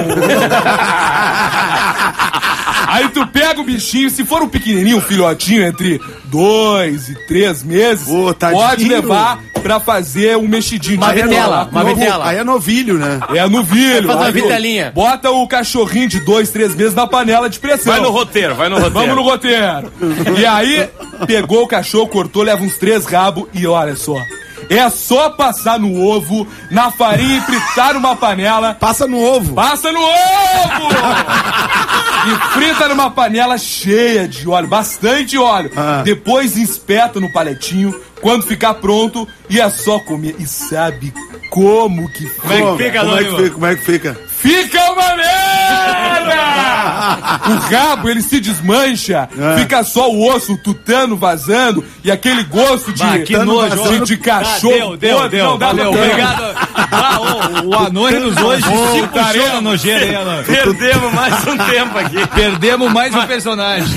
Speaker 3: Aí tu pega o bichinho, se for um pequenininho, um filhotinho entre dois e três meses,
Speaker 8: Ô, tadinho.
Speaker 3: pode levar pra fazer um mexidinho.
Speaker 2: Uma
Speaker 3: Aí é
Speaker 2: vitela,
Speaker 3: no-
Speaker 2: uma
Speaker 3: no-
Speaker 2: vitela.
Speaker 8: Aí é novilho, né?
Speaker 3: É no vilho.
Speaker 2: Faz uma
Speaker 3: Aí tu
Speaker 2: vitelinha.
Speaker 3: Bota o cachorrinho de dois, três meses na panela de pressão.
Speaker 4: Vai no roteiro, vai no roteiro.
Speaker 3: Vamos no roteiro. E aí, pegou o cachorro, cortou, leva uns três rabos e olha só. É só passar no ovo, na farinha e fritar numa panela.
Speaker 8: Passa no ovo.
Speaker 3: Passa no ovo! E frita numa panela cheia de óleo, bastante óleo.
Speaker 8: Ah.
Speaker 3: Depois espeta no paletinho. Quando ficar pronto, e é só comer. E sabe como que
Speaker 1: Como é que fica,
Speaker 8: Como é que
Speaker 1: Anônimo?
Speaker 8: fica? Como é que fica?
Speaker 3: Fica uma merda! O rabo, ele se desmancha,
Speaker 8: É.
Speaker 3: fica só o osso, o tutano vazando e aquele gosto de,
Speaker 1: Bah, que
Speaker 3: tutano
Speaker 1: nojo,
Speaker 3: vazando
Speaker 1: ó.
Speaker 3: de
Speaker 1: Ah,
Speaker 3: cachorro.
Speaker 1: deu, deu,
Speaker 3: podre.
Speaker 1: deu.
Speaker 3: Não dá
Speaker 1: Valeu,
Speaker 3: pra-
Speaker 1: obrigado. Ah, o, o Anônimos hoje se puxou na nojeira aí, Anônimos.
Speaker 4: Perdemos mais um tempo aqui.
Speaker 1: Perdemos mais um personagem.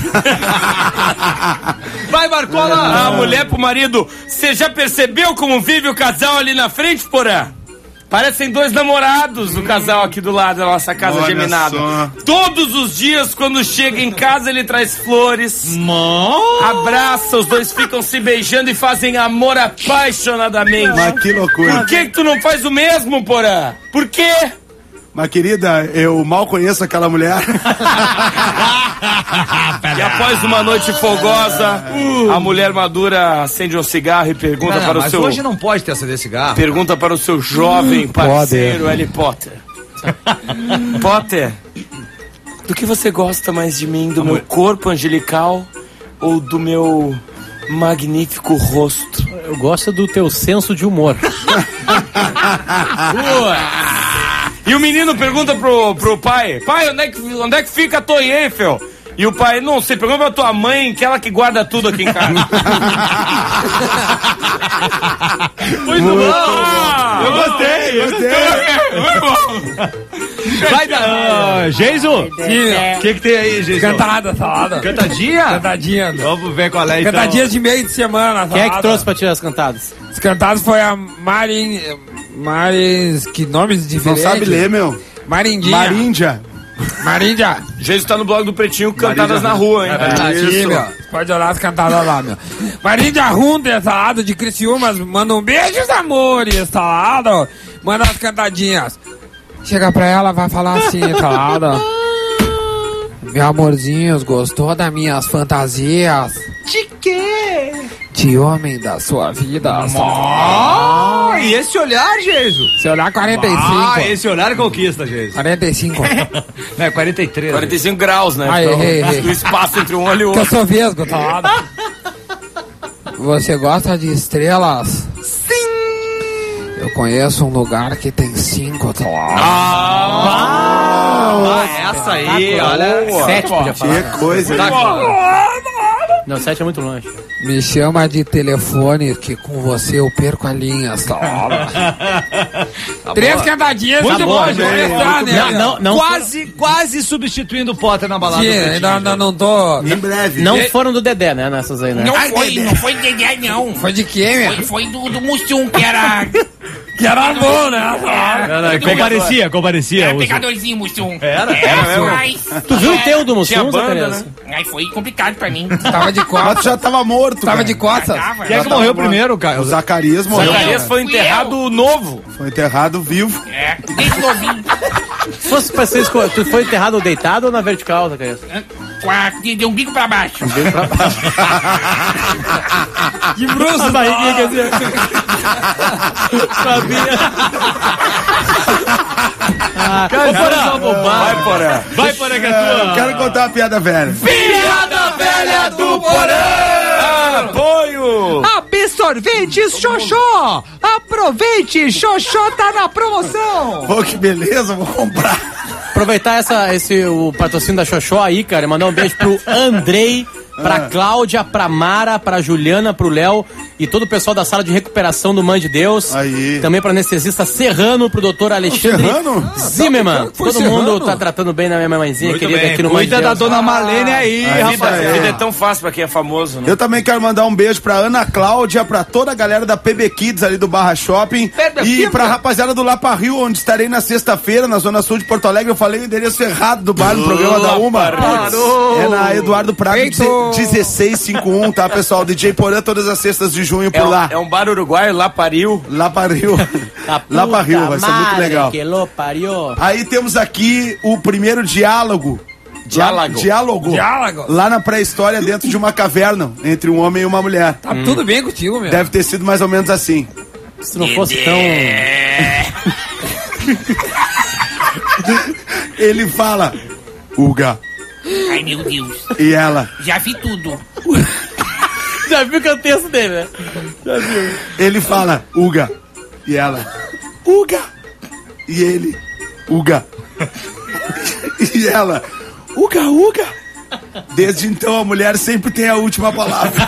Speaker 1: Vai, Marcola!
Speaker 4: A mulher pro marido, você já percebeu como vive o casal ali na frente, porã? Parecem dois namorados o casal aqui do lado da nossa casa
Speaker 8: Olha
Speaker 4: geminada.
Speaker 8: só.
Speaker 4: Todos os dias, quando chega em casa, ele traz flores,
Speaker 1: Mó.
Speaker 4: abraça, os dois ficam se beijando e fazem amor apaixonadamente.
Speaker 8: Mas que loucura.
Speaker 4: Por que que tu não faz o mesmo, porã? Por quê?
Speaker 8: Mas querida, eu mal conheço aquela mulher.
Speaker 4: E após uma noite fogosa, a mulher madura acende um cigarro e pergunta
Speaker 1: Não, não,
Speaker 4: para o
Speaker 1: mas
Speaker 4: seu...
Speaker 1: hoje não pode ter acender cigarro.
Speaker 4: Pergunta para o seu jovem parceiro, Harry Potter. Potter, do que você gosta mais de mim? Do meu corpo angelical ou do meu magnífico rosto?
Speaker 2: Eu gosto do teu senso de humor.
Speaker 4: E o menino pergunta pro, pro pai: pai, onde é, que, onde é que fica a Torre Eiffel? E o pai: não sei, pergunta pra tua mãe, que ela que guarda tudo aqui em casa.
Speaker 1: Muito bom!
Speaker 3: Eu gostei, eu gostei.
Speaker 1: Vai dar. Uh, Geiso? O que, que tem aí, Geiso?
Speaker 5: Cantada, salada.
Speaker 1: Cantadinha?
Speaker 5: Cantadinha.
Speaker 1: Vamos ver qual é então.
Speaker 5: Cantadinha de meio de semana.
Speaker 2: Quem é que
Speaker 5: salada.
Speaker 2: trouxe pra tirar as cantadas?
Speaker 5: Os cantados foi a Marin... Marin... Que nomes
Speaker 8: Não
Speaker 5: diferentes.
Speaker 8: sabe ler, meu.
Speaker 5: Marindinha.
Speaker 8: Maríndia.
Speaker 5: Marindia.
Speaker 4: Jesus tá no blog do Pretinho, cantadas na rua, hein?
Speaker 5: É,
Speaker 8: Isso.
Speaker 5: meu. Pode olhar as cantadas lá, meu. Marindia Hunter, salado de Criciúmas. Manda um beijo, amores, salado. Manda as cantadinhas. Chega pra ela, vai falar assim, salado. Meu amorzinhos, gostou das minhas fantasias?
Speaker 1: De quê?
Speaker 5: De homem da sua vida.
Speaker 1: Ah, e esse olhar, Jesus?
Speaker 5: Se olhar quarenta e cinco.
Speaker 1: Ah, esse olhar conquista, Jesus.
Speaker 5: quarenta e cinco.
Speaker 1: Não, é quarenta e três.
Speaker 4: quarenta e cinco graus, né?
Speaker 5: Ai,
Speaker 4: Então,
Speaker 5: errei, errei.
Speaker 4: o espaço entre um olho e o
Speaker 5: Que eu
Speaker 4: outro.
Speaker 5: sou vesgo, tá lá? Você gosta de estrelas?
Speaker 1: Sim!
Speaker 5: Eu conheço um lugar que tem cinco, tá lá?
Speaker 1: Ah, essa aí, olha.
Speaker 2: Sete podia falar.
Speaker 8: Que coisa.
Speaker 2: Não, sete é muito longe.
Speaker 5: Me chama de telefone que com você eu perco a linha, tá lá? Três cantadinhas,
Speaker 1: Muito bom,
Speaker 5: pode
Speaker 1: gente.
Speaker 5: começar, né?
Speaker 2: Não, não, não,
Speaker 1: quase, quase substituindo o Potter na balada.
Speaker 5: Sim,
Speaker 1: do Pretinho.
Speaker 5: ainda, ainda não tô...
Speaker 8: Em breve.
Speaker 2: não foram do Dedé, né? Nessas aí, né?
Speaker 6: Não foi, não foi Dedé, não.
Speaker 5: Foi de quem,
Speaker 6: Foi,
Speaker 5: meu?
Speaker 6: foi do, do Mussum, que era.
Speaker 5: Que era bom, né?
Speaker 1: Não, não, comparecia, comparecia.
Speaker 6: Era
Speaker 1: o-
Speaker 6: pegadorzinho, Mussum.
Speaker 1: Era?
Speaker 6: Era,
Speaker 4: mesmo?
Speaker 6: mas.
Speaker 2: Tu viu o teu do
Speaker 4: Tinha
Speaker 2: Mussum,
Speaker 4: banda,
Speaker 2: Zacarias?
Speaker 4: né?
Speaker 6: Aí foi complicado pra mim.
Speaker 5: Tava de
Speaker 8: Mas tu
Speaker 5: costas.
Speaker 8: já tava morto,
Speaker 5: Tava
Speaker 8: cara.
Speaker 5: de costas.
Speaker 6: Tava.
Speaker 1: Quem é que morreu primeiro, cara?
Speaker 8: O Zacarias morreu.
Speaker 4: Zacarias foi
Speaker 6: Fui
Speaker 4: enterrado novo.
Speaker 8: Foi enterrado vivo.
Speaker 6: É, desde novinho.
Speaker 2: Se fosse pra ser esco- tu foi enterrado deitado ou na vertical, Zacarias?
Speaker 6: Com a, de, de um bico pra baixo.
Speaker 5: De bruxo.
Speaker 2: A barriguinha, quer dizer. Sabia. Ah, ô, Porã,
Speaker 4: Vai, Porã.
Speaker 1: Vai, Porã, que é
Speaker 8: Eu
Speaker 1: tua.
Speaker 8: quero contar uma piada velha.
Speaker 1: Piada velha do Porã!
Speaker 4: Apoio!
Speaker 1: Absorventes Xoxó! Aproveite, Xoxó tá na promoção!
Speaker 8: Pô, que beleza, vou comprar.
Speaker 2: aproveitar essa, esse, o patrocínio da Xoxó aí, cara, e mandar um beijo pro Andrei, pra Cláudia, pra Mara, pra Juliana, pro Léo e todo o pessoal da sala de recuperação do Mãe de Deus.
Speaker 8: Aí.
Speaker 2: Também pra anestesista Serrano, pro doutor Alexandre
Speaker 8: Serrano?
Speaker 2: Zimmermann.
Speaker 5: Foi
Speaker 2: Todo mundo
Speaker 5: Serrano?
Speaker 2: tá tratando bem na minha mãezinha
Speaker 1: Muito
Speaker 2: querida
Speaker 1: bem,
Speaker 2: aqui no Mãe de
Speaker 1: cuida da
Speaker 2: Deus.
Speaker 1: dona Marlene aí,
Speaker 8: a
Speaker 4: A vida,
Speaker 1: rapaz.
Speaker 4: a vida é tão fácil pra quem é famoso, né?
Speaker 8: Eu também quero mandar um beijo pra Ana Cláudia, pra toda a galera da P B Kids ali do Barra Shopping
Speaker 1: P B
Speaker 8: e
Speaker 1: Kids?
Speaker 8: pra rapaziada do Lapa Rio, onde estarei na sexta-feira, na Zona Sul de Porto Alegre. Eu falei o endereço errado do bar no programa da Uma.
Speaker 1: Parou.
Speaker 8: É na Eduardo Praga,
Speaker 5: Feito.
Speaker 8: dezesseis cinquenta e um, tá, pessoal? D J Porã todas as sextas de junho
Speaker 4: É
Speaker 8: por
Speaker 4: um,
Speaker 8: lá.
Speaker 4: é um bar uruguaio, lá pariu.
Speaker 8: Lapa Rio.
Speaker 2: A
Speaker 8: Lapa Rio,
Speaker 2: puta
Speaker 8: vai ser muito
Speaker 2: madre
Speaker 8: legal.
Speaker 2: Que lo pariu.
Speaker 8: Aí temos aqui o primeiro diálogo.
Speaker 4: Diálogo.
Speaker 8: Lá- Diálogo.
Speaker 5: Diálogo.
Speaker 8: Lá na pré-história, dentro de uma caverna, entre um homem e uma mulher.
Speaker 5: Tá tudo bem contigo, meu.
Speaker 8: Deve ter sido mais ou menos assim.
Speaker 2: Se não fosse tão...
Speaker 8: Ele fala, Uga,
Speaker 6: Ai, meu Deus.
Speaker 8: e ela,
Speaker 6: Já vi tudo.
Speaker 2: Já viu que é o texto dele, né?
Speaker 8: ele fala, Uga, e ela, Uga, e ele, Uga, e ela, Uga, Uga. Desde então a mulher sempre tem a última palavra.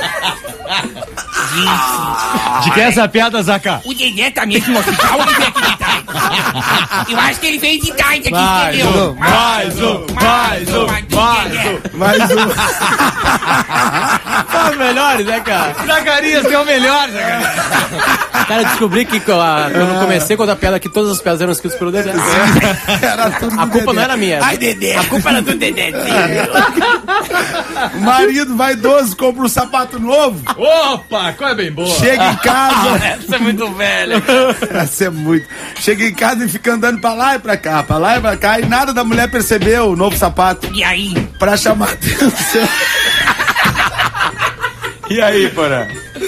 Speaker 1: De que é essa piada, Zaca?
Speaker 6: O Dedé tá mesmo no hospital ou ele veio aqui de tarde? Eu acho que ele veio de tarde aqui,
Speaker 1: Mais
Speaker 6: entendeu?
Speaker 1: um, mais um, mais um, mais um.
Speaker 8: Mais um.
Speaker 2: São os melhores, né, cara?
Speaker 1: Zacarias, tem o melhor, Zacarias.
Speaker 2: Cara, eu descobri que ah, quando eu comecei com a piada que todas as piadas eram escritas pelo Dedé.
Speaker 8: Era tudo
Speaker 2: A
Speaker 8: do
Speaker 2: culpa
Speaker 8: Dedé.
Speaker 2: não era minha.
Speaker 8: Ai, Dedé.
Speaker 6: A culpa era do Dedé.
Speaker 8: Marido vaidoso, compra um sapato novo,
Speaker 1: Opa, qual é bem boa?
Speaker 8: chega em casa.
Speaker 6: Essa é muito velha.
Speaker 8: Essa é muito. Chega em casa e fica andando pra lá e pra cá, pra lá e pra cá, e nada da mulher percebeu o novo sapato.
Speaker 6: E aí?
Speaker 8: Pra chamar atenção.
Speaker 4: E aí, Porã?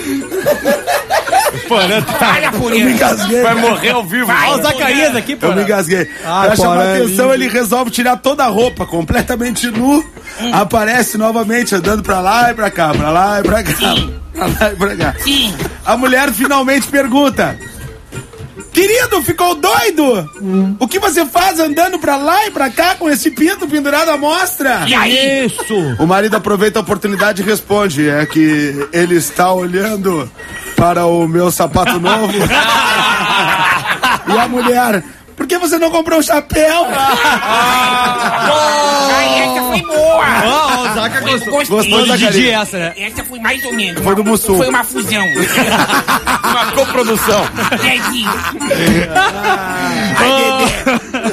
Speaker 6: Olha por
Speaker 8: Eu me
Speaker 6: ele.
Speaker 8: engasguei.
Speaker 4: Vai morrer ao vivo.
Speaker 6: Vai.
Speaker 2: Olha o Zacarias aqui, pô.
Speaker 8: Eu me engasguei. Pra chamar atenção, ele resolve tirar toda a roupa, completamente nu. Aparece novamente, andando pra lá e pra cá, pra lá e pra cá. Pra lá e pra cá.
Speaker 6: Sim.
Speaker 8: A mulher finalmente pergunta: querido, ficou doido? O que você faz andando pra lá e pra cá com esse pinto pendurado à mostra?
Speaker 6: E aí?
Speaker 1: Isso.
Speaker 8: O marido aproveita a oportunidade e responde: é que ele está olhando para o meu sapato novo. E a mulher: por que você não comprou um chapéu?
Speaker 6: Ai, essa foi boa.
Speaker 1: Ó, o Zaca
Speaker 6: Eu
Speaker 1: gostou.
Speaker 6: gostei.
Speaker 8: Gostou da
Speaker 1: De Didi essa, né?
Speaker 6: Essa foi mais ou menos.
Speaker 8: Foi do Mussum.
Speaker 6: Foi uma fusão.
Speaker 4: Uma coprodução.
Speaker 6: Dedinho.
Speaker 1: Pre-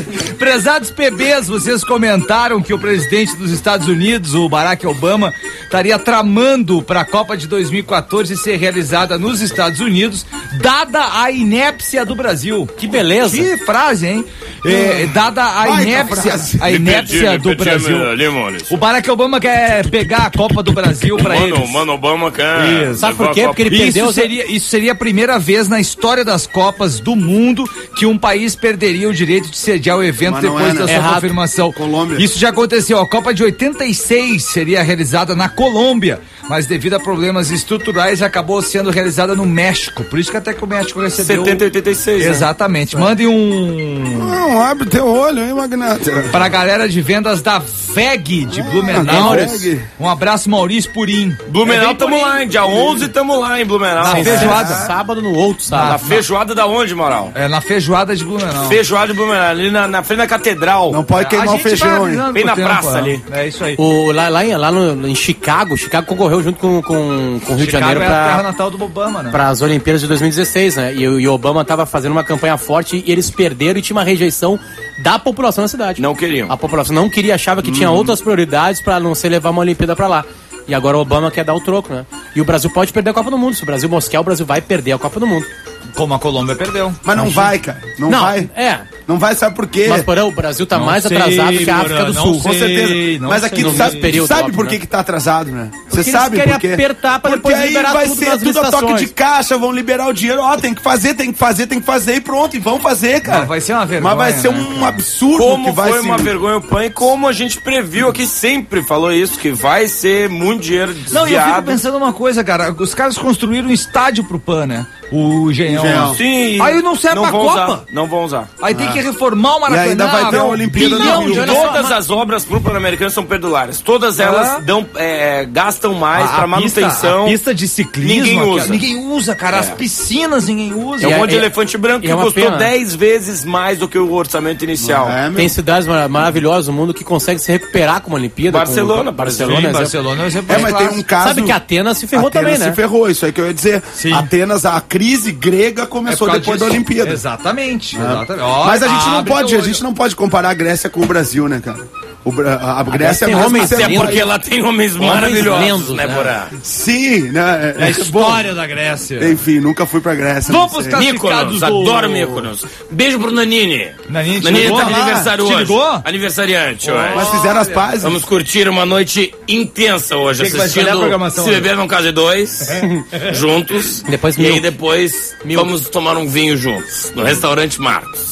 Speaker 1: Prezados P Bs, vocês comentaram que o presidente dos Estados Unidos, o Barack Obama, estaria tramando para a Copa de dois mil e quatorze ser realizada nos Estados Unidos, dada a inépcia do Brasil.
Speaker 2: Que beleza.
Speaker 1: Que frase, hein? É, dada a
Speaker 8: Baita
Speaker 1: inépcia,
Speaker 8: frase.
Speaker 1: a inépcia do Brasil. O Barack Obama quer pegar a Copa do Brasil para
Speaker 4: Mano,
Speaker 1: eles.
Speaker 4: mano, Obama quer.
Speaker 2: Sabe por quê? Porque ele perdeu.
Speaker 1: Isso seria, isso seria a primeira vez na história das Copas do mundo que um país perderia o direito de sediar o evento
Speaker 8: Mas não
Speaker 1: depois
Speaker 8: é, né?
Speaker 1: da sua
Speaker 2: Errado.
Speaker 1: confirmação.
Speaker 8: Colômbia.
Speaker 1: Isso já aconteceu. A Copa de oitenta e seis seria realizada na Colômbia, mas devido a problemas estruturais acabou sendo realizada no México. Por isso que até que o México recebeu...
Speaker 4: setenta e oitenta e seis. né?
Speaker 1: Exatamente. Mandem um...
Speaker 8: Não, abre teu olho, hein, Magnata?
Speaker 1: Para a galera de vendas da V E G de Blumenau.
Speaker 8: V E G.
Speaker 1: Um abraço, Maurício Purim.
Speaker 4: Blumenau,
Speaker 1: É bem
Speaker 4: tamo
Speaker 1: Purim.
Speaker 4: lá, hein? Dia onze, tamo lá em Blumenau.
Speaker 1: Na
Speaker 4: Sim,
Speaker 1: feijoada.
Speaker 2: Sábado no outro
Speaker 4: Na
Speaker 2: sábado.
Speaker 4: feijoada da onde, Moral?
Speaker 1: É na feijoada de Blumenau.
Speaker 4: Feijoada de Blumenau, ali na, na frente da catedral.
Speaker 8: Não pode
Speaker 1: A
Speaker 8: queimar o
Speaker 1: gente vai
Speaker 8: feijão, hein?
Speaker 1: avisando
Speaker 4: Bem
Speaker 1: com
Speaker 4: na
Speaker 1: o tempo,
Speaker 4: praça
Speaker 1: é.
Speaker 4: ali.
Speaker 1: É isso aí.
Speaker 2: O, lá lá, em, lá no, em Chicago, Chicago concorreu junto com, com, com o Rio de
Speaker 1: Chicago
Speaker 2: Janeiro
Speaker 1: é a terra
Speaker 2: pra,
Speaker 1: natal do Obama, né?
Speaker 2: para as Olimpíadas de dois mil e dezesseis, né? E, o- e o Obama tava fazendo uma campanha forte e eles perderam e tinha uma rejeição da população da cidade.
Speaker 4: Não queriam.
Speaker 2: A população não queria, achava que
Speaker 1: Uhum.
Speaker 2: tinha outras prioridades pra não se levar uma Olimpíada pra lá. E agora o Obama quer dar o troco, né? E o Brasil pode perder a Copa do Mundo. Se o Brasil mosquear, o Brasil vai perder a Copa do Mundo.
Speaker 1: Como a Colômbia perdeu.
Speaker 8: Mas não vai, cara. Não, vai.
Speaker 2: é.
Speaker 8: Não vai, sabe por quê?
Speaker 2: Mas, porém, o Brasil tá
Speaker 1: Não
Speaker 2: mais
Speaker 1: sei,
Speaker 2: atrasado que a África
Speaker 1: Moran,
Speaker 2: do
Speaker 1: não
Speaker 2: Sul.
Speaker 8: Com
Speaker 1: sei,
Speaker 8: certeza.
Speaker 1: não
Speaker 8: Mas
Speaker 1: sei.
Speaker 8: aqui
Speaker 2: No
Speaker 8: tu sabe,
Speaker 2: mesmo período,
Speaker 8: tu sabe
Speaker 2: óbvio,
Speaker 8: por
Speaker 2: né?
Speaker 8: que que tá atrasado, né? Você
Speaker 2: Porque
Speaker 8: sabe
Speaker 2: eles querem
Speaker 8: por quê?
Speaker 2: apertar pra
Speaker 8: Porque
Speaker 2: depois
Speaker 8: aí
Speaker 2: liberar
Speaker 8: vai
Speaker 2: tudo
Speaker 8: ser
Speaker 2: nas
Speaker 8: tudo a toque
Speaker 2: licitações.
Speaker 8: de caixa, vão liberar o dinheiro. Ó, tem que fazer, tem que fazer, tem que fazer e pronto. E vão fazer, cara.
Speaker 1: Não, vai ser uma vergonha,
Speaker 8: Mas vai ser
Speaker 1: né,
Speaker 8: um absurdo
Speaker 4: Como
Speaker 8: que vai
Speaker 4: foi
Speaker 8: ser.
Speaker 4: uma vergonha o P A N e como a gente previu aqui, sempre falou isso, que vai ser muito dinheiro
Speaker 1: Não, e eu fico
Speaker 4: desviado.
Speaker 1: pensando uma coisa, cara. Os caras construíram um estádio pro P A N, né? O Engenhão.
Speaker 8: Engenhão.
Speaker 4: Sim.
Speaker 1: Aí não serve pra
Speaker 4: vão
Speaker 1: Copa.
Speaker 4: usar, não vão usar.
Speaker 1: Aí tem que reformar o Maracanã.
Speaker 8: E ainda vai ter a
Speaker 1: um
Speaker 8: Olimpíada do
Speaker 1: bilhão
Speaker 8: Rio.
Speaker 1: de
Speaker 2: olha
Speaker 1: dólares.
Speaker 2: só,
Speaker 4: Todas as obras pro Pan-Americano são perdulárias. Todas
Speaker 1: Ah.
Speaker 4: elas dão, é, gastam mais
Speaker 1: A
Speaker 4: pra
Speaker 1: pista-
Speaker 4: manutenção.
Speaker 1: A pista de ciclismo.
Speaker 4: Ninguém
Speaker 1: aqui, ó,
Speaker 4: usa.
Speaker 1: Ninguém usa, cara. As piscinas ninguém usa.
Speaker 4: É um
Speaker 2: E é-
Speaker 4: monte de
Speaker 2: é-
Speaker 4: elefante branco
Speaker 2: e
Speaker 4: que
Speaker 2: é uma
Speaker 4: custou
Speaker 2: pena.
Speaker 4: dez vezes mais do que o orçamento inicial.
Speaker 8: É, meu.
Speaker 2: Tem cidades mar- maravilhosas no mundo que conseguem se recuperar com uma Olimpíada.
Speaker 4: Barcelona,
Speaker 2: com,
Speaker 4: por
Speaker 2: Barcelona,
Speaker 1: Sim,
Speaker 2: exemplo.
Speaker 1: Barcelona é um exemplo
Speaker 8: É, mas tem um caso.
Speaker 2: Sabe que Atenas se ferrou
Speaker 8: Atenas
Speaker 2: também, né?
Speaker 8: se ferrou, isso aí que eu ia dizer.
Speaker 1: Sim.
Speaker 8: Atenas, a crise grega
Speaker 1: É
Speaker 8: começou
Speaker 1: por causa
Speaker 8: depois
Speaker 1: disso.
Speaker 8: da Olimpíada.
Speaker 1: Exatamente.
Speaker 8: É.
Speaker 1: exatamente. Ó,
Speaker 8: Mas a gente não
Speaker 1: abre
Speaker 8: pode,
Speaker 1: teu
Speaker 8: a gente
Speaker 1: olho.
Speaker 8: não pode comparar a Grécia com o Brasil, né, cara? O Bra- a Grécia
Speaker 2: tem
Speaker 8: mesmo
Speaker 2: homens
Speaker 8: sendo
Speaker 4: Até
Speaker 2: lindos.
Speaker 4: porque lá tem homens maravilhosos,
Speaker 2: lendos,
Speaker 4: né,
Speaker 2: né?
Speaker 4: Porã?
Speaker 8: Sim, né?
Speaker 1: É a história da Grécia.
Speaker 8: Bom, enfim, nunca fui pra Grécia.
Speaker 1: Vamos
Speaker 8: não
Speaker 1: pros
Speaker 8: sei.
Speaker 1: classificados
Speaker 4: Mykonos,
Speaker 1: do...
Speaker 4: adoro Mykonos. Beijo pro Nanini.
Speaker 1: Nanini te
Speaker 4: Nanini
Speaker 1: ligou
Speaker 4: tá de
Speaker 1: lá?
Speaker 4: aniversário
Speaker 1: Te
Speaker 4: hoje.
Speaker 1: ligou?
Speaker 4: Aniversariante hoje.
Speaker 8: Mas fizeram as pazes.
Speaker 4: Vamos curtir uma noite intensa hoje,
Speaker 1: Quem que vai escolher a
Speaker 4: assistindo
Speaker 1: programação
Speaker 4: Se
Speaker 1: hoje?
Speaker 4: Beber Não Case Dois, juntos.
Speaker 2: Depois
Speaker 4: e
Speaker 2: mil.
Speaker 4: aí depois vamos tomar um vinho juntos, no restaurante Marcos.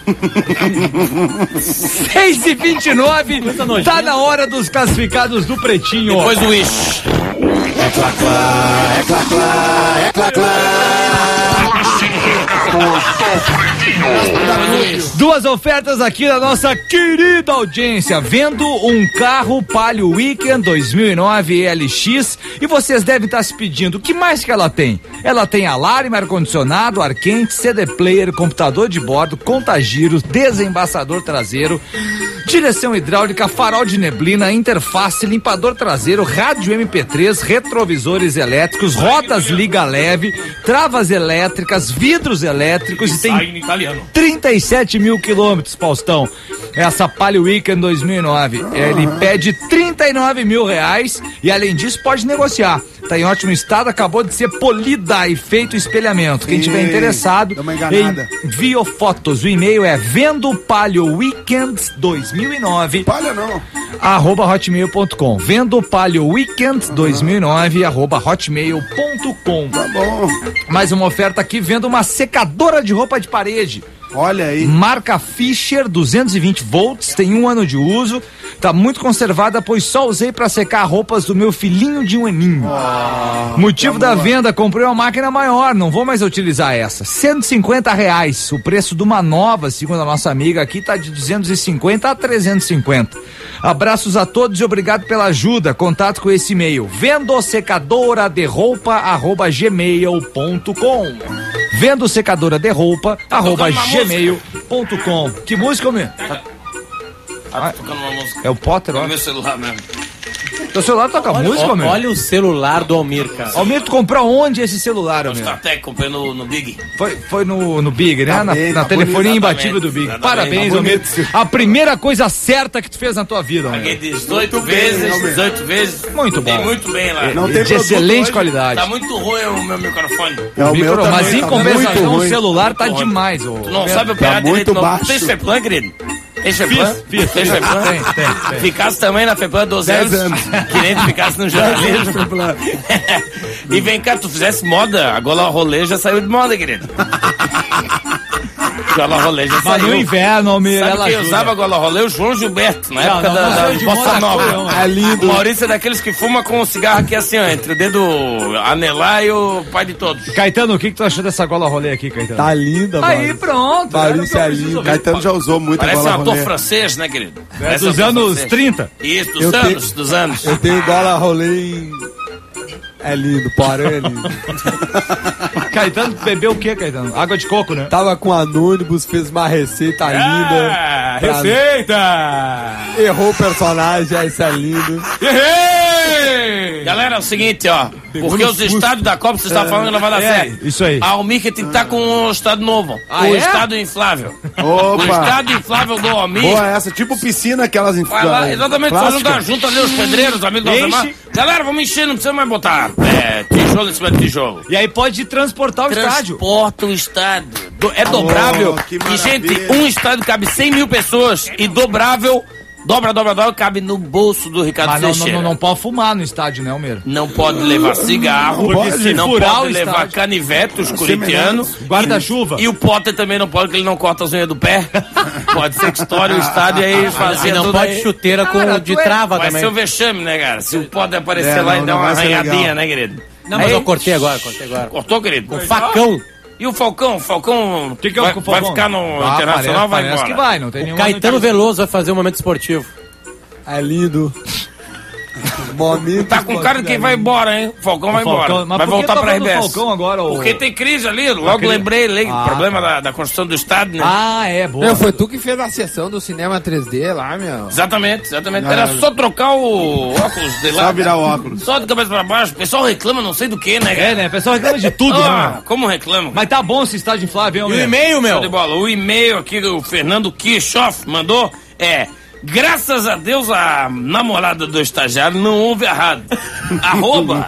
Speaker 1: seis e vinte e nove, tá na hora dos classificados do Pretinho.
Speaker 4: Depois o Wish.
Speaker 1: Duas ofertas aqui da nossa querida audiência. Vendo um carro Palio Weekend dois mil e nove E L X e vocês devem estar se pedindo, o que mais que ela tem? Ela tem alarme, ar-condicionado, ar quente, C D player, computador de bordo, contagiros, desembaçador traseiro, direção hidráulica, farol de neblina, interface, limpador traseiro, rádio M P três, retrovisores elétricos, rodas liga leve, travas elétricas, vidros elétricos e tem
Speaker 3: em italiano.
Speaker 1: trinta e sete mil quilômetros, Faustão. Essa Palio Weekend dois mil e nove. Ele pede trinta e nove mil reais e, além disso, pode negociar. Tá em ótimo estado, acabou de ser polida e feito espelhamento. Quem tiver
Speaker 8: Ih,
Speaker 1: interessado,
Speaker 8: deu uma enganada.
Speaker 1: envie fotos. O e-mail é vendo palio weekends dois mil e nove
Speaker 8: Olha, não.
Speaker 1: arroba hotmail ponto com. Vendo Palio Weekend dois mil e nove arroba hotmail ponto com.
Speaker 8: Tá bom.
Speaker 1: Mais uma oferta aqui, vendo uma secadora de roupa de parede.
Speaker 8: Olha aí.
Speaker 1: Marca Fischer, duzentos e vinte volts, tem um ano de uso, tá muito conservada, pois só usei pra secar roupas do meu filhinho de um aninho. Motivo da venda, comprei uma máquina maior, não vou mais utilizar essa. cento e cinquenta reais, o preço de uma nova, segundo a nossa amiga aqui, tá de duzentos e cinquenta a trezentos e cinquenta. Abraços a todos e obrigado pela ajuda. Contato com esse e-mail, vendo secadora de roupa, arroba gmail ponto com. Vendo secadora de roupa, arroba gmail ponto com. Que música, meu?
Speaker 4: Tá tocando uma música.
Speaker 1: É o Potter,
Speaker 4: No
Speaker 1: ó.
Speaker 4: meu celular mesmo.
Speaker 1: Teu celular toca
Speaker 2: Olha,
Speaker 1: música,
Speaker 2: ó,
Speaker 1: Almir?
Speaker 2: olha o celular do Almir, cara.
Speaker 1: Almir, tu comprou onde esse celular,
Speaker 6: O
Speaker 1: Almir?
Speaker 6: Startec comprei no, no Big.
Speaker 1: Foi, foi no, no Big, né?
Speaker 8: Tá
Speaker 1: na
Speaker 8: bem,
Speaker 1: na
Speaker 8: tá
Speaker 1: telefonia
Speaker 6: bonito,
Speaker 1: imbatível do Big.
Speaker 6: exatamente.
Speaker 1: Parabéns,
Speaker 8: Tá
Speaker 1: Almir.
Speaker 8: bonito.
Speaker 1: A primeira coisa certa que tu fez na tua vida,
Speaker 6: Paguei
Speaker 1: Almir.
Speaker 6: dezoito
Speaker 8: Muito bem,
Speaker 6: vezes,
Speaker 8: Almir.
Speaker 6: dezoito vezes.
Speaker 1: Muito
Speaker 6: Dei
Speaker 1: bom.
Speaker 6: muito bem lá.
Speaker 8: Não tem
Speaker 1: De
Speaker 8: produto
Speaker 1: excelente
Speaker 8: hoje.
Speaker 1: qualidade.
Speaker 6: Tá muito ruim o meu microfone.
Speaker 8: É, o meu
Speaker 1: Micro-
Speaker 8: também
Speaker 1: mas em
Speaker 8: tá
Speaker 1: compensação,
Speaker 8: muito
Speaker 1: o
Speaker 8: ruim.
Speaker 1: celular tá
Speaker 6: Muito ruim.
Speaker 1: demais, ô.
Speaker 6: Tu não sabe operar
Speaker 8: Tá
Speaker 6: direito,
Speaker 8: muito
Speaker 6: não.
Speaker 8: baixo.
Speaker 6: Tem FEPLAN, querido? Tem FEPLAN?
Speaker 1: Fiz, fiz,
Speaker 6: Tem
Speaker 1: fiz.
Speaker 6: FEPLAN?
Speaker 1: Tem, tem, tem.
Speaker 6: Ficasse também na FEPLAN doze
Speaker 8: Dez
Speaker 6: anos.
Speaker 8: anos.
Speaker 6: Que nem tu ficasse no jornalismo. E vem cá, tu fizesse moda, a gola rolê já saiu de moda, querido. Gola rolê já
Speaker 1: Mas
Speaker 6: saiu.
Speaker 1: no inverno, Almir,
Speaker 6: Sabe
Speaker 1: ela
Speaker 6: quem
Speaker 1: ajuda.
Speaker 6: usava gola rolê? O João Gilberto, na
Speaker 1: Não,
Speaker 6: época
Speaker 1: não,
Speaker 6: da,
Speaker 1: não
Speaker 6: da
Speaker 1: saiu de
Speaker 6: Bossa
Speaker 1: moda,
Speaker 6: Nova.
Speaker 1: não.
Speaker 8: É lindo.
Speaker 6: O Maurício é daqueles que fuma com um cigarro aqui assim, ó, entre o dedo anelar e o pai de todos.
Speaker 1: Caetano, o que, que tu achou dessa gola rolê aqui, Caetano?
Speaker 9: Tá linda, mano.
Speaker 1: Aí, pronto. era o que
Speaker 9: Maurício
Speaker 1: eu
Speaker 9: é
Speaker 1: preciso
Speaker 9: lindo.
Speaker 1: ouvir.
Speaker 8: Caetano já usou muito
Speaker 6: Parece um
Speaker 8: bola
Speaker 6: ator
Speaker 8: rolê.
Speaker 6: francês, né, querido?
Speaker 1: É
Speaker 6: Parece
Speaker 1: dos
Speaker 6: um ator
Speaker 1: anos
Speaker 6: francês.
Speaker 1: trinta.
Speaker 6: Isso, dos
Speaker 9: Eu
Speaker 6: anos,
Speaker 9: tenho-
Speaker 6: dos anos.
Speaker 9: Eu tenho gola rolê em... É lindo, porém é lindo.
Speaker 1: Caetano bebeu o quê, Caetano? Água de coco, né?
Speaker 9: Tava com Anônibus, fez uma receita linda.
Speaker 3: Ah,
Speaker 9: Pra-
Speaker 3: receita!
Speaker 9: Errou o personagem, isso é lindo.
Speaker 3: Errei!
Speaker 6: Galera, é o seguinte, ó. Porque os estados da Copa, você está falando que não vai dar
Speaker 1: é,
Speaker 6: certo.
Speaker 1: isso aí.
Speaker 6: A Almir que tem que estar com um estado novo.
Speaker 1: Ah,
Speaker 6: o
Speaker 1: é?
Speaker 6: estado inflável. O
Speaker 8: Opa!
Speaker 6: estado inflável do Almir.
Speaker 8: Boa essa, tipo piscina, aquelas em
Speaker 6: Vai lá, exatamente, só
Speaker 8: plástica.
Speaker 6: juntar, junta ali os pedreiros, os amigos do
Speaker 1: Enche.
Speaker 6: Alcemar. Galera, vamos encher, não precisa mais botar é, tijolo em cima de tijolo.
Speaker 1: E aí pode transportar o estádio.
Speaker 6: Transporta o estádio. Do- É dobrável.
Speaker 8: que
Speaker 6: e, gente,
Speaker 8: maravilha.
Speaker 6: um estádio cabe cem mil pessoas. E dobrável, dobra, dobra, dobra, cabe no bolso do Ricardo
Speaker 1: Mas não, não,
Speaker 6: Teixeira.
Speaker 1: não, não pode fumar no estádio, né, Almir?
Speaker 6: Não pode levar cigarro,
Speaker 1: Porque se
Speaker 6: não
Speaker 1: furar
Speaker 6: pode
Speaker 1: o
Speaker 6: levar
Speaker 1: estádio.
Speaker 6: canivete, os corintianos.
Speaker 1: Guarda-chuva.
Speaker 6: E o Potter também não pode, porque ele não corta as unhas do pé. Pode ser que estoure o estádio e aí
Speaker 2: E
Speaker 6: fazia
Speaker 2: não
Speaker 6: tudo
Speaker 2: pode
Speaker 6: aí.
Speaker 2: chuteira com,
Speaker 1: Cara,
Speaker 2: de
Speaker 1: tu é-
Speaker 2: trava
Speaker 6: Vai
Speaker 2: também.
Speaker 6: ser o vexame, né, cara? Se o Potter aparecer
Speaker 8: É,
Speaker 6: lá
Speaker 8: não,
Speaker 6: e dar
Speaker 8: não
Speaker 6: uma
Speaker 8: vai ser
Speaker 6: arranhadinha,
Speaker 8: legal.
Speaker 6: né, querido?
Speaker 2: Não, mas
Speaker 6: Aí-
Speaker 2: eu cortei agora, cortei agora.
Speaker 6: Cortou, querido?
Speaker 2: Com facão.
Speaker 6: E o Falcão? O Falcão
Speaker 1: Que que é o
Speaker 6: vai,
Speaker 1: Falcão?
Speaker 6: vai ficar no
Speaker 1: Ah,
Speaker 6: Internacional ou vai
Speaker 1: parece,
Speaker 6: embora?
Speaker 1: parece que vai, não tem
Speaker 2: O
Speaker 1: nenhuma
Speaker 2: Caetano
Speaker 1: novidade.
Speaker 2: Veloso vai fazer um momento esportivo.
Speaker 9: É lindo. Momento
Speaker 6: Tá com cara de quem vai embora, hein? O Falcão vai
Speaker 1: Falcão,
Speaker 6: embora.
Speaker 1: mas
Speaker 6: Vai
Speaker 1: por que
Speaker 6: voltar
Speaker 1: tá
Speaker 6: pra
Speaker 1: falando do
Speaker 6: R B S.
Speaker 1: Falcão agora, ô?
Speaker 6: Porque tem crise ali. Logo
Speaker 1: crise?
Speaker 6: lembrei, le-
Speaker 1: Ah,
Speaker 6: problema
Speaker 1: tá.
Speaker 6: da, da construção do estádio, né?
Speaker 1: Ah, é, boa.
Speaker 5: Meu, foi tu que fez a sessão do cinema três D lá, meu.
Speaker 6: Exatamente, exatamente. Era só trocar o óculos de lá.
Speaker 8: Só virar o óculos.
Speaker 6: Só de cabeça pra baixo. O pessoal reclama não sei do que, né, cara?
Speaker 1: É, né? O pessoal reclama de tudo,
Speaker 6: Ah,
Speaker 1: né?
Speaker 6: como reclama?
Speaker 1: Mas tá bom esse estádio inflável,
Speaker 2: E o
Speaker 1: hein, Almir?
Speaker 2: e-mail,
Speaker 6: Show de
Speaker 2: meu?
Speaker 6: bola. O e-mail aqui que o Fernando Kirchhoff mandou é: graças a Deus a namorada do estagiário não ouve errado. Arroba.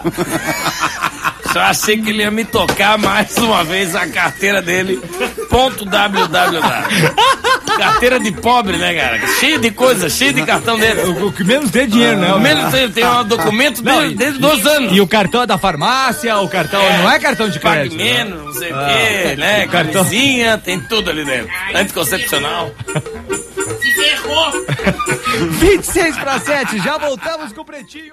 Speaker 6: Só achei que ele ia me tocar mais uma vez a carteira dele. Ponto www. Carteira de pobre, né, cara? Cheio de coisa, cheio de cartão dele.
Speaker 1: O, o que menos tem dinheiro, né?
Speaker 6: Ao
Speaker 1: Almir?
Speaker 6: menos ele tem um documento
Speaker 1: Não,
Speaker 6: desde,
Speaker 1: e-
Speaker 6: desde dois anos.
Speaker 1: E o cartão é da farmácia, o cartão não é cartão de
Speaker 6: Pague
Speaker 1: crédito. né?
Speaker 6: menos, não sei o
Speaker 1: Ah,
Speaker 6: quê, né?
Speaker 1: o cartão-
Speaker 6: Camisinha, tem tudo ali dentro. Anticoncepcional. Se ferrou!
Speaker 1: vinte e seis para sete, já voltamos com o Pretinho.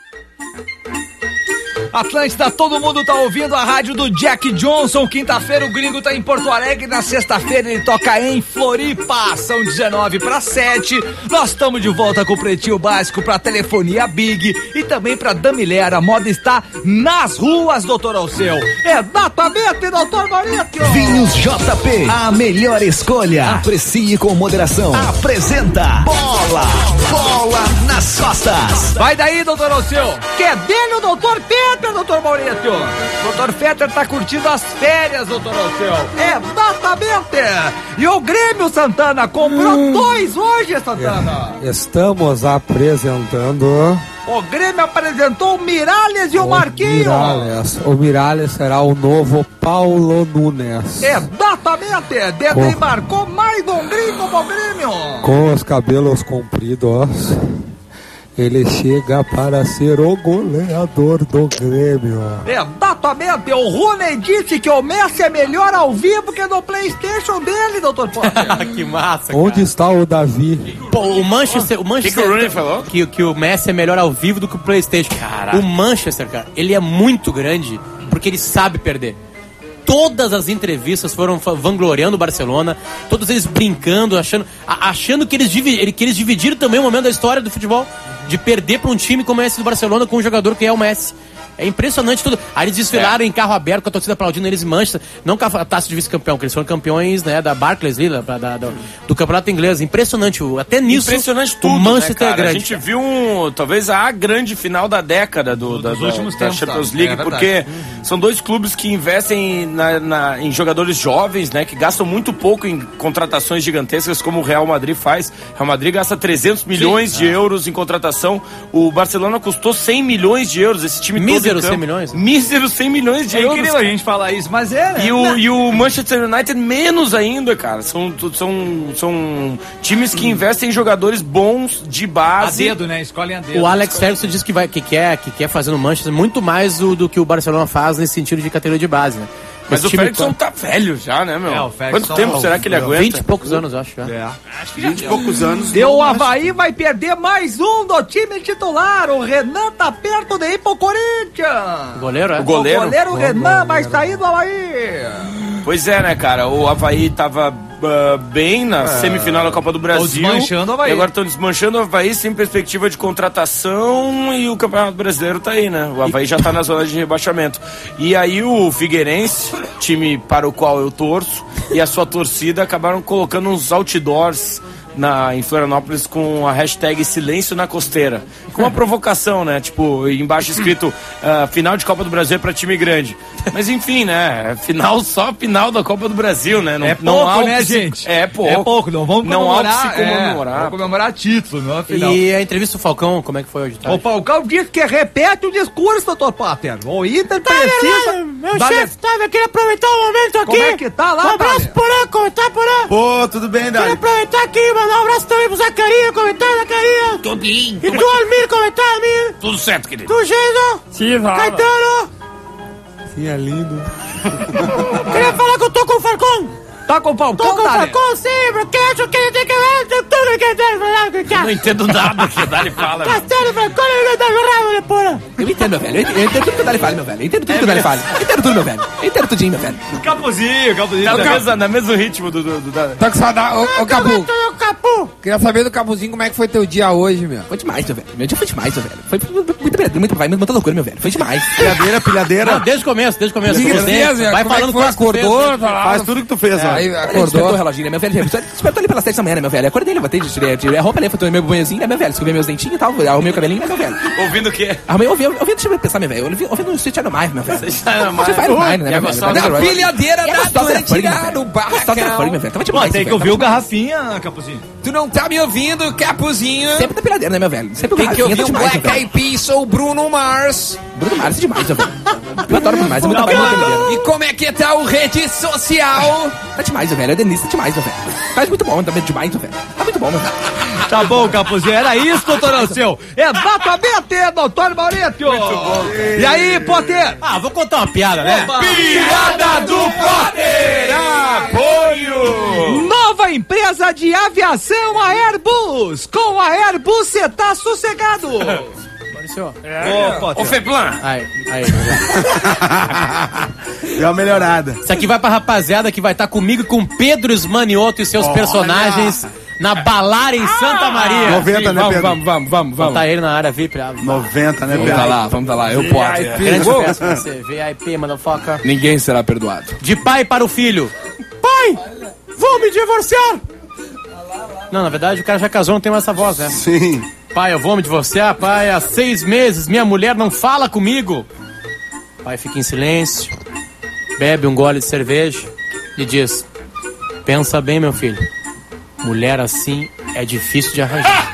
Speaker 1: Atlântida, todo mundo tá ouvindo a rádio do Jack Johnson. Quinta-feira o Gringo tá em Porto Alegre. Na sexta-feira ele toca em Floripa. São dezenove para sete. Nós estamos de volta com o Pretinho Básico pra telefonia Big e também pra Damilher. A moda está nas ruas, doutor Alceu. Exatamente, doutor Maurício.
Speaker 10: Vinhos J P, a melhor escolha. Aprecie com moderação. Apresenta Bola, Bola nas costas.
Speaker 1: Vai daí, doutor Alceu. Que é dele o doutor Peter, doutor Maurício. Doutor Peter tá curtindo as férias, doutor Alceu. Exatamente. E o Grêmio, Santana, comprou dois hoje, Santana.
Speaker 9: Estamos apresentando
Speaker 1: O Grêmio apresentou o Miralles e o, Marquinhos.
Speaker 9: Miralles. O Miralles será o novo Paulo Nunes.
Speaker 1: Exatamente. Desde
Speaker 9: Com-
Speaker 1: embarcou mais um gringo pro Grêmio.
Speaker 9: Com os cabelos compridos, ele chega para ser o goleador do Grêmio.
Speaker 1: Exatamente. O Rooney disse que o Messi é melhor ao vivo que no PlayStation dele, doutor Potter.
Speaker 2: Que massa,
Speaker 9: Onde
Speaker 2: cara.
Speaker 9: está o Davi?
Speaker 2: Pô, o Manchester... O Manchester
Speaker 6: que o Rooney falou?
Speaker 2: Que, que o Messi é melhor ao vivo do que o PlayStation.
Speaker 6: Caraca.
Speaker 2: O Manchester, cara, ele é muito grande porque ele sabe perder. Todas as entrevistas foram fa- vangloriando o Barcelona, todos eles brincando, achando, a- achando que, eles divi- que eles dividiram também o momento da história do futebol, de perder para um time como esse do Barcelona com um jogador que é o Messi. É impressionante tudo. Aí eles desfilaram é. em carro aberto com a torcida aplaudindo eles em Manchester. Não com a taça de vice-campeão, porque eles foram campeões, né, da Barclays, da, da, da, do campeonato inglês. Impressionante. Até nisso,
Speaker 4: impressionante tudo,
Speaker 2: o Manchester
Speaker 4: né,
Speaker 2: é grande.
Speaker 4: A gente viu um, talvez a grande final da década do, da, da, da Champions League, tá? é porque uhum. são dois clubes que investem na, na, em jogadores jovens, né, que gastam muito pouco em contratações gigantescas, como o Real Madrid faz. O Real Madrid gasta trezentos milhões Sim. de é. euros em contratação. O Barcelona custou cem milhões de euros. Esse time
Speaker 2: Mísero cem milhões?
Speaker 4: Mísero cem milhões de
Speaker 1: é
Speaker 4: euros.
Speaker 1: É incrível a gente falar isso, mas é, né?
Speaker 4: E o, e o Manchester United menos ainda, cara. São, são, são times que investem em jogadores bons de base.
Speaker 1: A dedo, né? Escolhem a dedo.
Speaker 2: O Alex Ferguson disse que, vai, que, quer, que quer fazer no Manchester muito mais do, do que o Barcelona faz nesse sentido de categoria de base, né?
Speaker 4: Mas Esse o Ferguson tá velho já, né, meu?
Speaker 1: É, o Ferguson
Speaker 4: Quanto tempo
Speaker 1: tá
Speaker 4: será que ele aguenta?
Speaker 2: vinte e poucos anos, eu acho. Já.
Speaker 1: É.
Speaker 4: Acho que vinte e poucos anos.
Speaker 1: Deu o Avaí, vai perder mais um do time titular. O Renan tá perto de ir pro Corinthians.
Speaker 2: O goleiro, é?
Speaker 4: O goleiro,
Speaker 1: o goleiro Renan vai sair do Avaí.
Speaker 4: Pois é, né, cara? O Avaí tava uh, bem na é. semifinal da Copa do Brasil.
Speaker 1: Desmanchando o Avaí.
Speaker 4: E agora estão desmanchando o Avaí sem perspectiva de contratação e o Campeonato Brasileiro tá aí, né? O Avaí já tá na zona de rebaixamento. E aí o Figueirense, time para o qual eu torço, e a sua torcida acabaram colocando uns outdoors na, em Florianópolis com a hashtag Silêncio na Costeira. Com uma provocação, né? Tipo, embaixo escrito uh, final de Copa do Brasil é pra time grande. Mas enfim, né? Final, só final da Copa do Brasil, né? Não,
Speaker 1: é pouco,
Speaker 4: não há
Speaker 1: né,
Speaker 4: se...
Speaker 1: gente?
Speaker 4: É pouco.
Speaker 1: É pouco, não vamos comemorar.
Speaker 4: Não há o que se comemorar.
Speaker 1: É, vamos comemorar título, não é final.
Speaker 2: E a entrevista do Falcão, como é que foi hoje?
Speaker 1: O Falcão disse que repete o discurso, doutor Potter. O Inter tá precisa...
Speaker 2: Lá, meu da... chefe, tá, eu queria aproveitar o momento aqui.
Speaker 1: Como é que tá lá,
Speaker 2: Um abraço por aí, comentar por aí.
Speaker 8: Pô, tudo bem, Dali?
Speaker 2: Queria aproveitar aqui, mandar um abraço também pro Zacaria, comentar, Zacaria.
Speaker 6: Tudo bem.
Speaker 2: E pro Almir, comentar, Almir.
Speaker 6: Tudo certo, querido.
Speaker 2: Do Geiso.
Speaker 5: Sim, vai.
Speaker 2: Caetano.
Speaker 8: Sim, é lindo.
Speaker 2: Queria falar que eu tô com o Falcão.
Speaker 1: Tá com o Falcão,
Speaker 2: Tô com o Falcão, sim, porque acho que ele tem que ver tudo que ele tem que
Speaker 4: Eu não entendo nada que o Dali fala.
Speaker 2: Castelo, Falcão, ele tá jogando, né, porra?
Speaker 11: Eu entendo, meu velho. Eu entendo, eu entendo tudo que o Dali fala, meu velho. Eu entendo tudo é que o Dali fala. Eu entendo tudo, meu velho. Eu entendo tudinho, meu velho.
Speaker 1: Capuzinho, Capuzinho.
Speaker 4: Tá no mesmo, no mesmo ritmo do, do, do Dali.
Speaker 5: Tá com saudade. Ô, ô Capu.
Speaker 2: Capu.
Speaker 5: Queria saber do Capuzinho como é que foi teu dia hoje, meu.
Speaker 11: Foi demais, meu velho. Meu dia foi demais, meu velho. Foi muito, muito, muito, vai, muita loucura, meu velho. Foi demais.
Speaker 8: Pilhadeira, pilhadeira.
Speaker 2: Não, desde o começo, desde o começo.
Speaker 5: O que que fez, meu?
Speaker 2: Vai
Speaker 5: Como é
Speaker 2: falando
Speaker 5: que foi?
Speaker 2: coisas que tu
Speaker 5: Acordou,
Speaker 2: fez,
Speaker 5: tá lá.
Speaker 8: Faz tudo que tu fez, ó.
Speaker 5: Aí
Speaker 11: Despertou o
Speaker 5: acordou.
Speaker 11: reloginho, né, meu velho? Despertou ali pelas sete da manhã, né, meu velho? Acordei, levantei, tirei, tirei a roupa, né? Tomei meu banhozinho, né, meu velho? Escovei meus dentinhos e tal, arrumei o cabelinho, né, meu velho?
Speaker 4: Ouvindo o quê?
Speaker 11: Arrumei, ouvi, ouvi, deixa eu pensar, meu velho. Ouvi, ouvindo o Street Animais, meu velho.
Speaker 4: Street Animais.
Speaker 11: Street Animais, né,
Speaker 4: É
Speaker 11: meu velho?
Speaker 4: gostosa.
Speaker 5: Na pilhadeira
Speaker 11: É
Speaker 5: da
Speaker 11: gostosa da Furry, meu
Speaker 5: Atlântida,
Speaker 11: velho.
Speaker 5: no
Speaker 11: Gostosa da Furry,
Speaker 5: barracão.
Speaker 11: meu velho. Tava
Speaker 1: Pô,
Speaker 11: demais,
Speaker 1: tem que
Speaker 11: velho.
Speaker 1: ouvir o
Speaker 11: Tava
Speaker 1: Garrafinha, Capuzinho.
Speaker 5: Tu não tá me ouvindo, Capuzinho?
Speaker 11: Sempre da pilhadeira, né, meu velho? Sempre o
Speaker 5: Tem que
Speaker 11: Garrafinha,
Speaker 5: ouvir
Speaker 11: tá
Speaker 5: o
Speaker 11: demais, meu
Speaker 5: Black
Speaker 11: velho.
Speaker 5: Eyed Peas, sou o Bruno Mars.
Speaker 11: Bruno Mars é demais, meu velho. Eu adoro Bruno Mars, é muito trabalho, muito pilhadeira.
Speaker 5: E como é que tá o rede social?
Speaker 11: Tá demais, meu velho. É Denise, tá demais, meu velho. Faz muito bom, tá demais, meu velho. Tá muito bom, meu velho.
Speaker 1: Tá bom, Capuzinho. Era isso, doutor Alceu. Exatamente, doutor Maurício. Muito bom. E aí, Potter?
Speaker 2: Ah, vou contar uma piada, né?
Speaker 4: Piada do Potter! Apoio!
Speaker 1: Nova empresa de aviação, a Airbus. Com a Airbus você tá sossegado.
Speaker 2: Apareceu.
Speaker 1: Ô, Potter.
Speaker 4: Ô, Feplan!
Speaker 2: Aí, aí.
Speaker 8: Deu uma melhorada.
Speaker 2: Isso aqui vai pra rapaziada que vai estar comigo e com Pedro Esmanioto e seus
Speaker 8: Olha.
Speaker 2: personagens na Balara em Santa Maria.
Speaker 8: noventa, né,
Speaker 5: Vamos,
Speaker 8: Pedro?
Speaker 5: vamos, vamos, vamos,
Speaker 2: Vamos
Speaker 5: vamos.
Speaker 2: tá ele na área V I P.
Speaker 8: noventa, né,
Speaker 5: Vamos tá
Speaker 8: Pedro?
Speaker 5: lá, vamos tá lá. Eu posso.
Speaker 2: Grande festa pra você. V I P, motherfucker.
Speaker 5: Ninguém será perdoado.
Speaker 2: De pai para o filho. Pai, vou me divorciar. Não, na verdade o cara já casou, não tem mais essa voz, né?
Speaker 8: Sim.
Speaker 2: Pai, eu vou me divorciar, pai, há seis meses, minha mulher não fala comigo. Pai fica em silêncio, bebe um gole de cerveja e diz: pensa bem, meu filho, mulher assim é difícil de arranjar.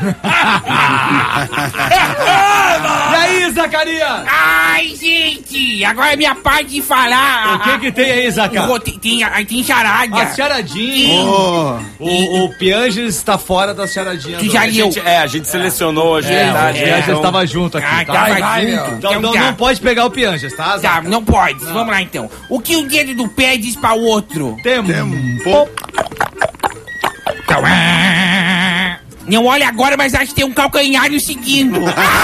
Speaker 1: E aí, Zacarias?
Speaker 6: Ai, gente, agora é minha parte de falar.
Speaker 1: O que que tem aí, Zaca?
Speaker 6: O- Tem, tem, aí tem charada.
Speaker 1: As charadinhas.
Speaker 8: Oh.
Speaker 1: O, o Pianges está fora das charadinhas.
Speaker 6: Tu já
Speaker 1: hoje.
Speaker 6: leu.
Speaker 4: Gente, é, a gente selecionou hoje.
Speaker 1: É,
Speaker 4: tá,
Speaker 1: o
Speaker 4: gente?
Speaker 1: Pianges
Speaker 4: Então-
Speaker 1: estava junto aqui,
Speaker 6: Ah,
Speaker 1: tá?
Speaker 6: tá, vai,
Speaker 5: vai,
Speaker 6: junto.
Speaker 5: meu.
Speaker 1: Então,
Speaker 6: Então
Speaker 1: não,
Speaker 6: tá.
Speaker 1: não pode pegar o Pianges, tá,
Speaker 6: Tá,
Speaker 1: Zaca?
Speaker 6: não pode. Vamos lá então. O que o dedo do pé diz pra outro?
Speaker 1: Tempo.
Speaker 6: Não olha agora, mas acho que tem um calcanhario seguindo.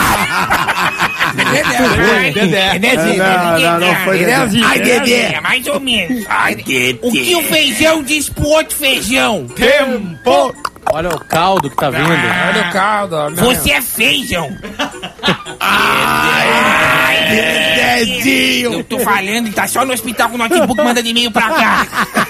Speaker 1: Dedé.
Speaker 6: Dedezinho.
Speaker 8: Não, não, não foi Dedé.
Speaker 6: Ai, Dedé. É mais ou menos. Ai, Dedé. O que o feijão diz pro outro feijão?
Speaker 1: Tempo.
Speaker 2: Olha o caldo que tá vindo.
Speaker 5: Olha o caldo. ó, meu.
Speaker 6: Você é feijão.
Speaker 8: Dedé, Edinho.
Speaker 5: Eu tô falando e tá só no hospital com o notebook mandando e-mail pra cá.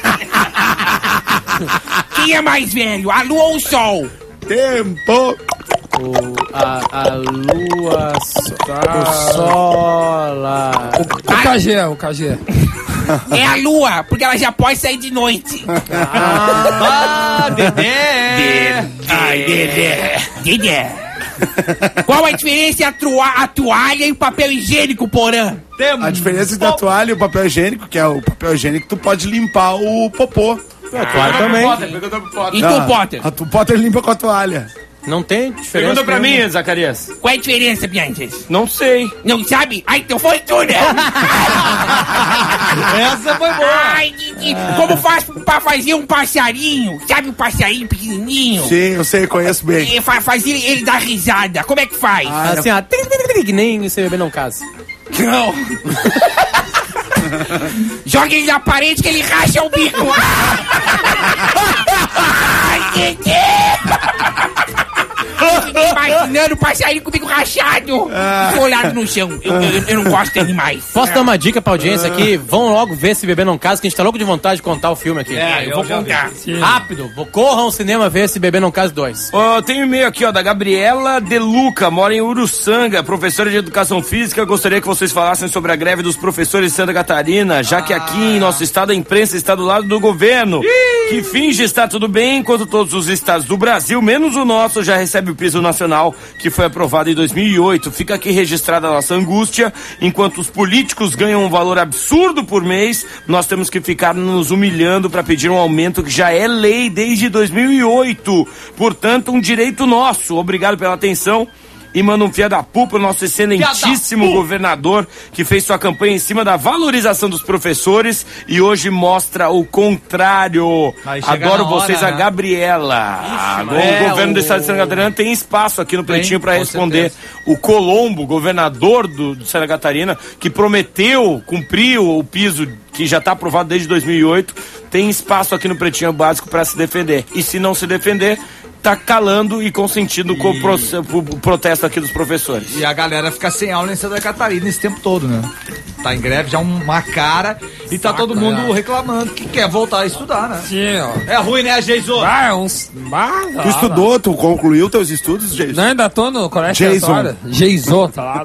Speaker 5: Quem é mais velho, a lua ou o sol?
Speaker 8: Tempo.
Speaker 2: O, a, a lua, o sol, a...
Speaker 5: O K G, o K G. É a lua, porque ela já pode sair de noite.
Speaker 1: Ah, Dedé!
Speaker 5: Ai, Dedé. Dedé. Qual a diferença entre a toalha e o papel higiênico, Porã?
Speaker 8: A diferença entre a toalha e o papel higiênico, que é o papel higiênico, tu pode limpar o popô.
Speaker 2: É, claro também.
Speaker 5: E tu, Potter?
Speaker 8: A tu Potter limpa com a toalha.
Speaker 2: Não tem diferença.
Speaker 4: Pergunta pra
Speaker 2: nenhuma.
Speaker 4: mim, Zacarias.
Speaker 5: Qual é a diferença, Bianches?
Speaker 4: Não sei.
Speaker 5: Não sabe? Ah, então foi tu, né?
Speaker 1: Essa foi boa.
Speaker 5: Ai, Didi, como faz pra fazer um passarinho? Sabe um passarinho pequenininho?
Speaker 8: Sim, eu sei, conheço bem.
Speaker 5: E fa faz ele, ele dar risada. Como é que faz?
Speaker 2: Ah, assim, ó, que nem C B B não casa.
Speaker 5: Não. Joga ele na parede que ele racha o bico. Ai, Didi. Imaginando o passarinho com o bico rachado, ah. Colado no chão. Eu, eu, eu não gosto de animais.
Speaker 2: Posso dar uma dica pra audiência aqui? Vão logo ver Se Beber Não Casa, que a gente tá louco de vontade de contar o filme aqui.
Speaker 5: É, eu, eu vou contar.
Speaker 2: Rápido, vou, corram ao cinema ver Se Beber Não Casa dois.
Speaker 4: Oh, tem um e-mail aqui, ó, da Gabriela De Luca, mora em Uruçanga, professora de Educação Física. Gostaria que vocês falassem sobre a greve dos professores de Santa Catarina, já que aqui em nosso estado a imprensa está do lado do governo, que finge estar tudo bem, enquanto todos os estados do Brasil, menos o nosso, já recebe o piso nacional, que foi aprovado em dois mil e oito. Fica aqui registrada a nossa angústia. Enquanto os políticos ganham um valor absurdo por mês, nós temos que ficar nos humilhando para pedir um aumento que já é lei desde dois mil e oito. Portanto, um direito nosso. Obrigado pela atenção. E manda um fia da pu pro nosso excelentíssimo governador, que fez sua campanha em cima da valorização dos professores e hoje mostra o contrário. Adoro vocês, hora, a Gabriela. Ixi, o é, governo o... do estado de Santa Catarina tem espaço aqui no tem, Pretinho para responder. Certeza. O Colombo, governador do, do Santa Catarina, que prometeu cumprir o piso que já está aprovado desde dois mil e oito, tem espaço aqui no Pretinho Básico para se defender. E se não se defender, tá calando e consentindo e... com o, pro, o protesto aqui dos professores.
Speaker 1: E a galera fica sem aula em Santa Catarina esse tempo todo, né? Tá em greve já uma cara e tá Saca, todo mundo é. reclamando que quer voltar a estudar, né?
Speaker 5: Sim, ó.
Speaker 1: É ruim, né, Jason?
Speaker 5: Vai, uns... Vai,
Speaker 8: tu estudou, tu concluiu teus estudos, Jason?
Speaker 5: Não, ainda tô no colégio
Speaker 8: Jason.
Speaker 5: Jason, tá lá.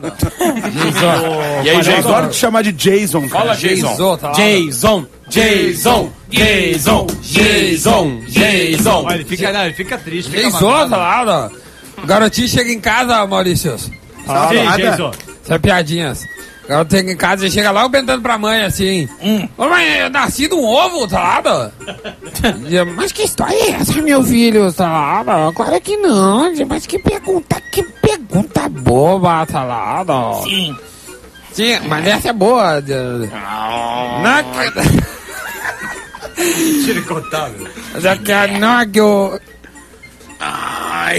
Speaker 5: Jason.
Speaker 8: E aí, Jason? Adoro te chamar de Jason, cara.
Speaker 4: Fala, Jason.
Speaker 5: Jason, tá lá.
Speaker 2: Jason. Jason, Jason, Jason, Jason.
Speaker 1: Olha, ele fica, não, ele fica triste. Fica
Speaker 5: Jason, tá lá, ó. O garotinho chega em casa, Maurício.
Speaker 8: Ah,
Speaker 1: Sim, Jason.
Speaker 5: Isso é piadinhas. O garoto chega em casa e chega lá perguntando pra mãe assim: hum. Ô mãe, eu nasci de um ovo, tá lá? Mas que história é essa, meu filho? Tá lá? Claro que não, mas que pergunta, que pergunta boba, tá lá? Sim. Sim, mas essa é boa. Não.
Speaker 1: Tira contável.
Speaker 5: Não é que eu.
Speaker 4: Ai.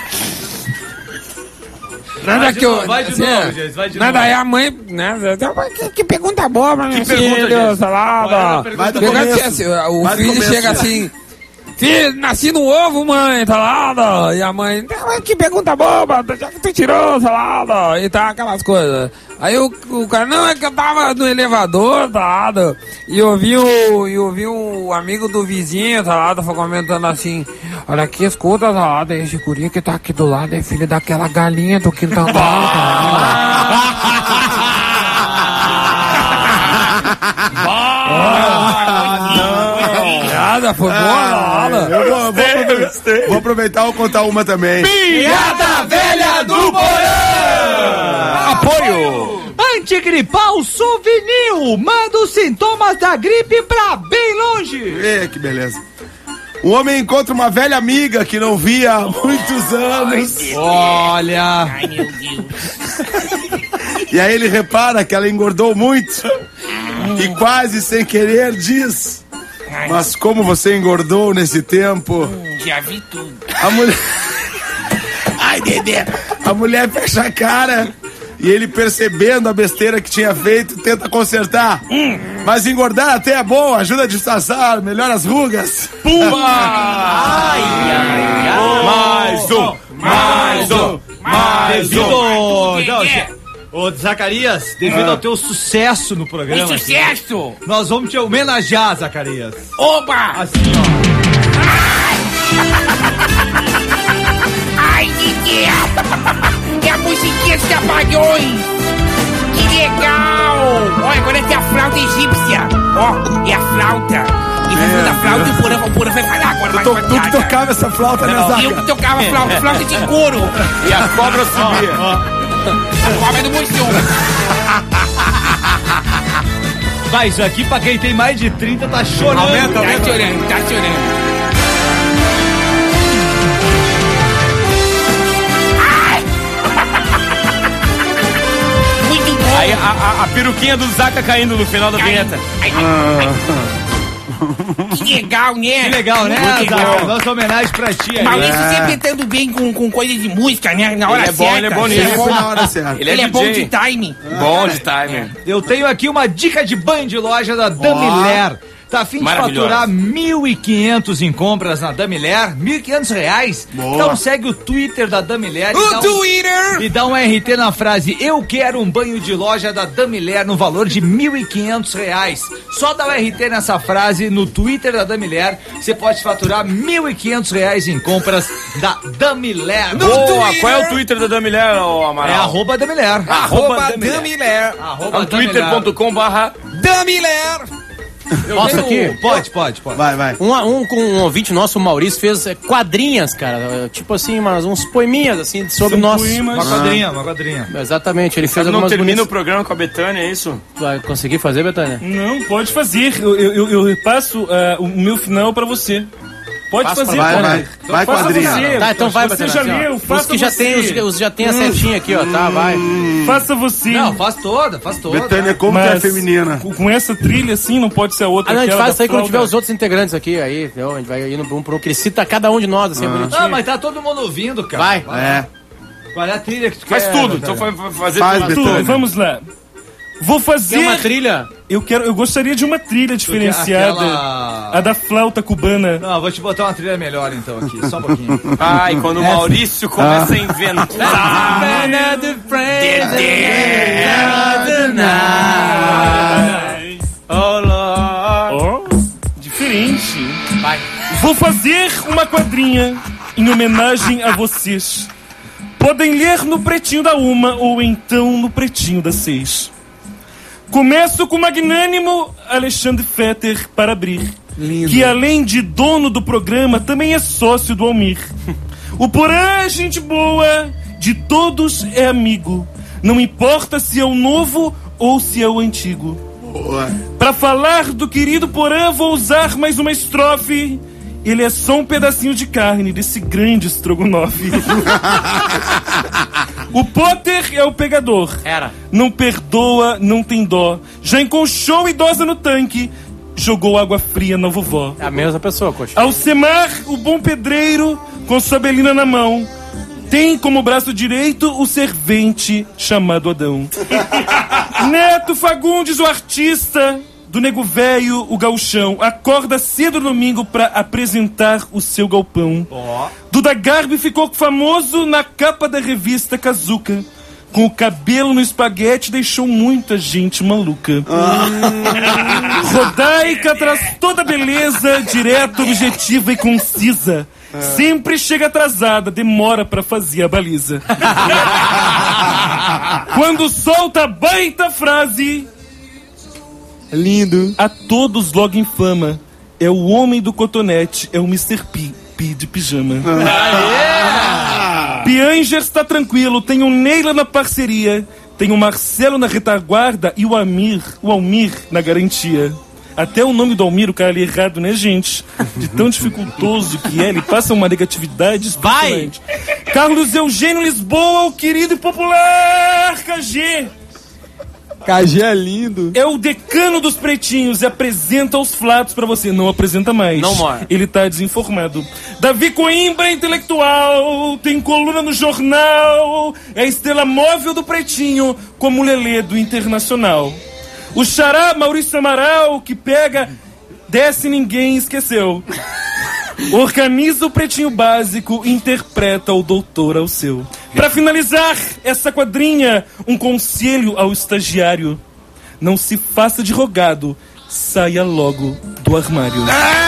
Speaker 5: Nada que eu.
Speaker 1: Vai de
Speaker 5: assim,
Speaker 1: novo, gente, vai de
Speaker 5: nada
Speaker 1: novo.
Speaker 5: aí a mãe. Né, que, que pergunta boa pra minha filha, salada.
Speaker 8: Vai do começo.
Speaker 5: O
Speaker 8: Vai
Speaker 5: filho
Speaker 8: começo,
Speaker 5: chega
Speaker 8: já.
Speaker 5: assim. Filho, nasci no ovo, mãe, salada. E a mãe, que pergunta boba, já que tu tirou, salada. E tá aquelas coisas. Aí o, o cara, não, é que eu tava no elevador, salada. E eu vi o, eu vi um amigo do vizinho, salada, foi comentando assim: olha aqui, escuta, salada, esse guri que tá aqui do lado é filho daquela galinha do quinto andar, Piada, foi boa,
Speaker 8: eu vou, vou, aproveitar, vou aproveitar e vou contar uma também.
Speaker 1: Piada velha do Porã!
Speaker 8: Apoio!
Speaker 1: Antigripal Souvenir, manda os sintomas da gripe pra bem longe.
Speaker 8: É, que beleza. Um homem encontra uma velha amiga que não via há muitos anos.
Speaker 1: Ai, olha!
Speaker 5: Ai, meu Deus.
Speaker 8: E aí ele repara que ela engordou muito e quase sem querer diz: mas como você engordou nesse tempo?
Speaker 5: Hum, já vi tudo.
Speaker 8: A mulher... Ai, Dedé. A mulher fecha a cara e ele, percebendo a besteira que tinha feito, tenta consertar. Hum. Mas engordar até é bom, ajuda a disfarçar, melhora as rugas.
Speaker 4: Pumba! Ai, ai, ai. Mais um, mais um, mais um.
Speaker 1: Não, Ô, Zacarias, devido
Speaker 8: Ah.
Speaker 1: ao teu sucesso no programa...
Speaker 5: Um sucesso!
Speaker 1: aqui, nós vamos te homenagear, Zacarias.
Speaker 5: Oba!
Speaker 1: Assim, ó.
Speaker 5: Ai, Didi! É a musiquinha dos Trapalhões! Que legal! Olha, agora tem a flauta egípcia. Ó, é a flauta. E vai falar da flauta e o Porã, o Porã vai falar agora.
Speaker 8: Tu, to, tu que tocava essa flauta, né, Zaca?
Speaker 5: Eu que tocava flauta, flauta de couro.
Speaker 4: E a cobra subia.
Speaker 5: A cobra do Mussum.
Speaker 1: Vai, isso aqui pra quem tem mais de trinta tá chorando.
Speaker 5: Aumenta,
Speaker 1: Tá
Speaker 5: aumenta. chorando, tá chorando. Muito bom.
Speaker 4: Aí a, a, a peruquinha do Zaca caindo no final da vinheta.
Speaker 5: Ai, ai, ai. Que legal, né?
Speaker 1: Que legal, né,
Speaker 5: Muito
Speaker 1: Zaca?
Speaker 5: legal.
Speaker 1: Nossa homenagem pra ti aí.
Speaker 5: Maurício
Speaker 8: É.
Speaker 5: sempre tentando bem com, com coisa de música, né? Na hora
Speaker 4: Ele é bom,
Speaker 5: certa.
Speaker 4: ele é bom
Speaker 5: Ele
Speaker 4: nisso.
Speaker 5: é bom,
Speaker 8: Na hora certa.
Speaker 5: ele é bom de timing.
Speaker 4: Bom de time.
Speaker 1: Eu tenho aqui uma dica de banho de loja da Damiler. Tá a fim de
Speaker 4: Maravilhosa.
Speaker 1: faturar mil e quinhentos em compras na Damiler? mil e quinhentos reais?
Speaker 8: Boa.
Speaker 1: Então segue o Twitter da Damiler e
Speaker 5: O
Speaker 1: dá um-
Speaker 5: Twitter!
Speaker 1: E dá um R T na frase eu quero um banho de loja da Damiler no valor de mil e quinhentos reais. Só dá o R T nessa frase no Twitter da Damiler. Você pode faturar mil e quinhentos reais em compras da Damiler.
Speaker 4: Boa, qual é o Twitter da Damilher, ô
Speaker 1: É
Speaker 4: Amaral?
Speaker 1: arroba Damiler.
Speaker 5: Arroba
Speaker 4: Damiler.
Speaker 5: Damiler.
Speaker 1: Arroba
Speaker 4: twitter ponto com barra
Speaker 5: Damiler.
Speaker 2: Posso
Speaker 1: Tenho-
Speaker 2: aqui?
Speaker 1: Pode, pode, pode.
Speaker 8: Vai, vai.
Speaker 2: Um, um, com um ouvinte nosso, o Maurício, fez é, quadrinhas, cara. é, Tipo assim, umas, uns poeminhas, assim, sobre nós.
Speaker 1: Uma quadrinha, uma quadrinha.
Speaker 2: Exatamente, ele fez
Speaker 4: Não
Speaker 2: algumas
Speaker 4: termina o
Speaker 2: bonitas.
Speaker 4: programa com a Betânia, é isso?
Speaker 2: Vai conseguir fazer, Betânia?
Speaker 7: Não, pode fazer. Eu, eu, eu repasso ah, o meu final pra você. Pode
Speaker 2: Passa
Speaker 7: fazer,
Speaker 2: pra
Speaker 8: Vai,
Speaker 7: cara.
Speaker 8: vai. Vai,
Speaker 7: Faça
Speaker 8: quadrinha.
Speaker 7: você.
Speaker 2: Tá, então vai,
Speaker 7: Você
Speaker 2: Betânia.
Speaker 7: já
Speaker 2: assim, ó.
Speaker 7: leu,
Speaker 2: Os
Speaker 7: faça
Speaker 2: que já
Speaker 7: você.
Speaker 2: tem, os, que- os já tem a setinha aqui, ó, tá, vai.
Speaker 7: Faça você.
Speaker 1: Não, faz toda, faz toda.
Speaker 8: Betânia, como que é
Speaker 7: Mas
Speaker 8: feminina?
Speaker 7: com- com essa trilha assim, não pode ser a outra.
Speaker 2: Ah, não, a gente
Speaker 7: aquela
Speaker 2: faz isso
Speaker 7: da
Speaker 2: aí quando tiver
Speaker 7: flauta.
Speaker 2: os outros integrantes aqui, aí, entendeu? A gente vai indo um por um, que ele cita cada um de nós, assim, bonitinho.
Speaker 1: Não, mas tá todo mundo ouvindo, cara.
Speaker 2: Vai.
Speaker 8: É.
Speaker 1: Qual é a trilha que tu
Speaker 4: Faz
Speaker 1: quer?
Speaker 4: tudo,
Speaker 1: Betânia?
Speaker 4: então vai vai fazer
Speaker 8: Faz,
Speaker 4: tudo.
Speaker 8: Betânia.
Speaker 7: Tudo, vamos lá. Vou
Speaker 2: Quer
Speaker 7: fazer.
Speaker 2: uma trilha?
Speaker 7: Eu quero, eu gostaria de uma trilha diferenciada.
Speaker 1: aquela-
Speaker 7: A da flauta cubana.
Speaker 1: Não, eu vou te botar uma trilha melhor então aqui, só um pouquinho.
Speaker 4: Ai, quando o Maurício começa a inventar.
Speaker 7: Ó, diferente. Vai. Vou fazer uma quadrinha em homenagem a vocês. Podem ler no pretinho da uma ou então no pretinho da seis. Começo com o magnânimo Alexandre Fetter para abrir.
Speaker 8: Lindo.
Speaker 7: Que além de dono do programa, também é sócio do Almir. O Porã é gente boa, de todos é amigo. Não importa se é o novo ou se é o antigo.
Speaker 8: Boa.
Speaker 7: Pra falar do querido Porã, vou usar mais uma estrofe. Ele é só um pedacinho de carne desse grande estrogonofe. O Potter é o pegador.
Speaker 2: Era.
Speaker 7: Não perdoa, não tem dó. Já encolchou idosa no tanque. Jogou água fria na vovó.
Speaker 2: É a mesma pessoa, coxa.
Speaker 7: Alcemar, o bom pedreiro, com sua belina na mão, tem como braço direito o servente chamado Adão. Neto Fagundes, o artista, do nego velho, o gauchão, acorda cedo no domingo pra apresentar o seu galpão. Duda Garbi ficou famoso na capa da revista Kazuca. Com o cabelo no espaguete deixou muita gente maluca. Rodaica traz toda a beleza, direta, objetiva e concisa. Sempre chega atrasada, demora pra fazer a baliza. Quando solta a baita frase,
Speaker 8: Lindo.
Speaker 7: a todos logo infama. É o homem do cotonete, é o mister P, P de pijama. Piangers tá tranquilo, tem o Neila na parceria, tem o Marcelo na retaguarda e o Amir, o Almir na garantia. Até o nome do Almir, o cara ali errado, né, gente? De tão dificultoso que é, ele passa uma negatividade impressionante. Carlos Eugênio Lisboa, o querido e popular K G.
Speaker 9: K G é lindo.
Speaker 7: É o decano dos pretinhos e apresenta os flatos pra você. Não apresenta mais.
Speaker 2: Não more.
Speaker 7: Ele tá desinformado. Davi Coimbra é intelectual, tem coluna no jornal, é a estrela móvel do pretinho, como o Lelê do Internacional. O xará Maurício Amaral, que pega, desce e ninguém esqueceu. Organiza o pretinho básico, interpreta o doutor ao seu. Pra finalizar essa quadrinha, um conselho ao estagiário. Não se faça de rogado, saia logo do armário.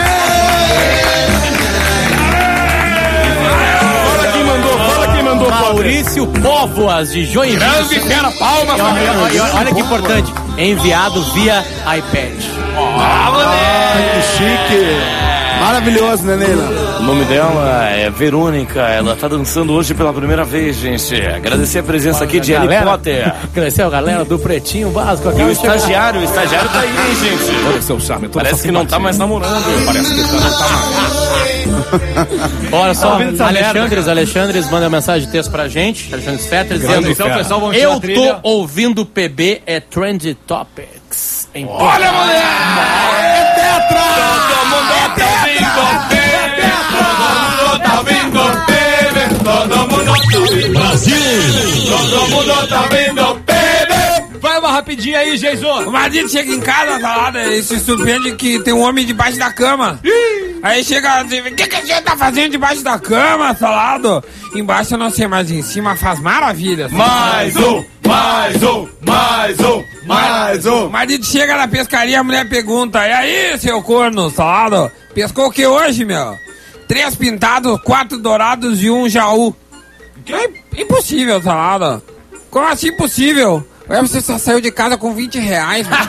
Speaker 3: Fala quem mandou, fala quem mandou.
Speaker 2: Maurício Póvoas, de Joinville.
Speaker 3: Grande fera, palma,
Speaker 2: E olha, olha, olha, olha que importante, enviado via iPad.
Speaker 8: Ai, que chique. Maravilhoso, né, Neila?
Speaker 4: O nome dela é Verônica, ela tá dançando hoje pela primeira vez, gente. Agradecer a presença aqui de Harry Potter.
Speaker 2: Agradecer a galera do Pretinho Básico.
Speaker 4: E o estagiário, o estagiário tá aí, hein, gente.
Speaker 7: Olha o seu charme, toda
Speaker 4: Parece que não tá mais namorando. Parece que não tá mais.
Speaker 2: Olha só,
Speaker 1: ouvindo essa
Speaker 2: Alexandres, Alexandres manda mensagem de texto pra gente. Alexandre Fetter dizendo:
Speaker 1: Então, pessoal, vamos tirar
Speaker 2: eu
Speaker 1: a trilha.
Speaker 2: tô ouvindo P B, é Trend Topics. Em
Speaker 3: Olha, mulher! É Tetra! Todo mundo tá ouvindo P B! Todo mundo tá ouvindo P B! Todo mundo tá ouvindo Brasil! Todo mundo tá ouvindo P B!
Speaker 1: Vai uma rapidinha aí, Jesus.
Speaker 5: O marido chega em casa, salada, e se surpreende que tem um homem debaixo da cama. Aí chega assim, o que, que a gente tá fazendo debaixo da cama, salado? Embaixo eu não sei, mas em cima faz maravilhas.
Speaker 3: Mais um, mais um, mais um, mais um.
Speaker 5: O marido chega na pescaria, a mulher pergunta: e aí, seu corno, salado? Pescou o que hoje, meu? Três pintados, quatro dourados e um jaú. É impossível, salada. Como assim impossível? Ué, você só saiu de casa com vinte reais, mano.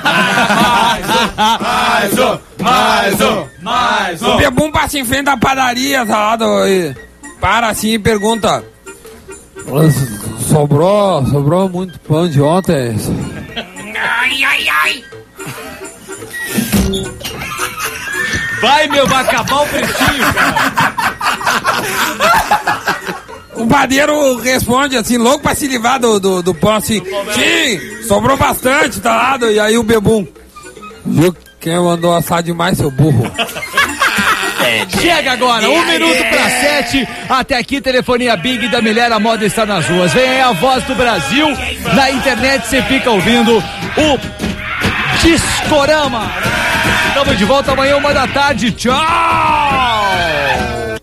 Speaker 3: Mais um, mais um, mais um.
Speaker 5: O Bebum passa em frente da padaria, salado, e para assim e pergunta: sobrou, sobrou muito pão de ontem?
Speaker 6: Ai, ai, ai.
Speaker 1: Vai, meu, vai acabar o Pretinho, cara.
Speaker 5: O padeiro responde assim, louco pra se livrar do, do, do pão, assim: sim, sobrou bastante, tá lá. E aí o Bebum: viu quem mandou assar demais, seu burro?
Speaker 1: Chega agora, um minuto para sete. Até aqui, telefonia Big da Milera Moda está nas ruas. Vem aí a voz do Brasil. Na internet você fica ouvindo o Discorama. Estamos de volta amanhã, uma da tarde. Tchau!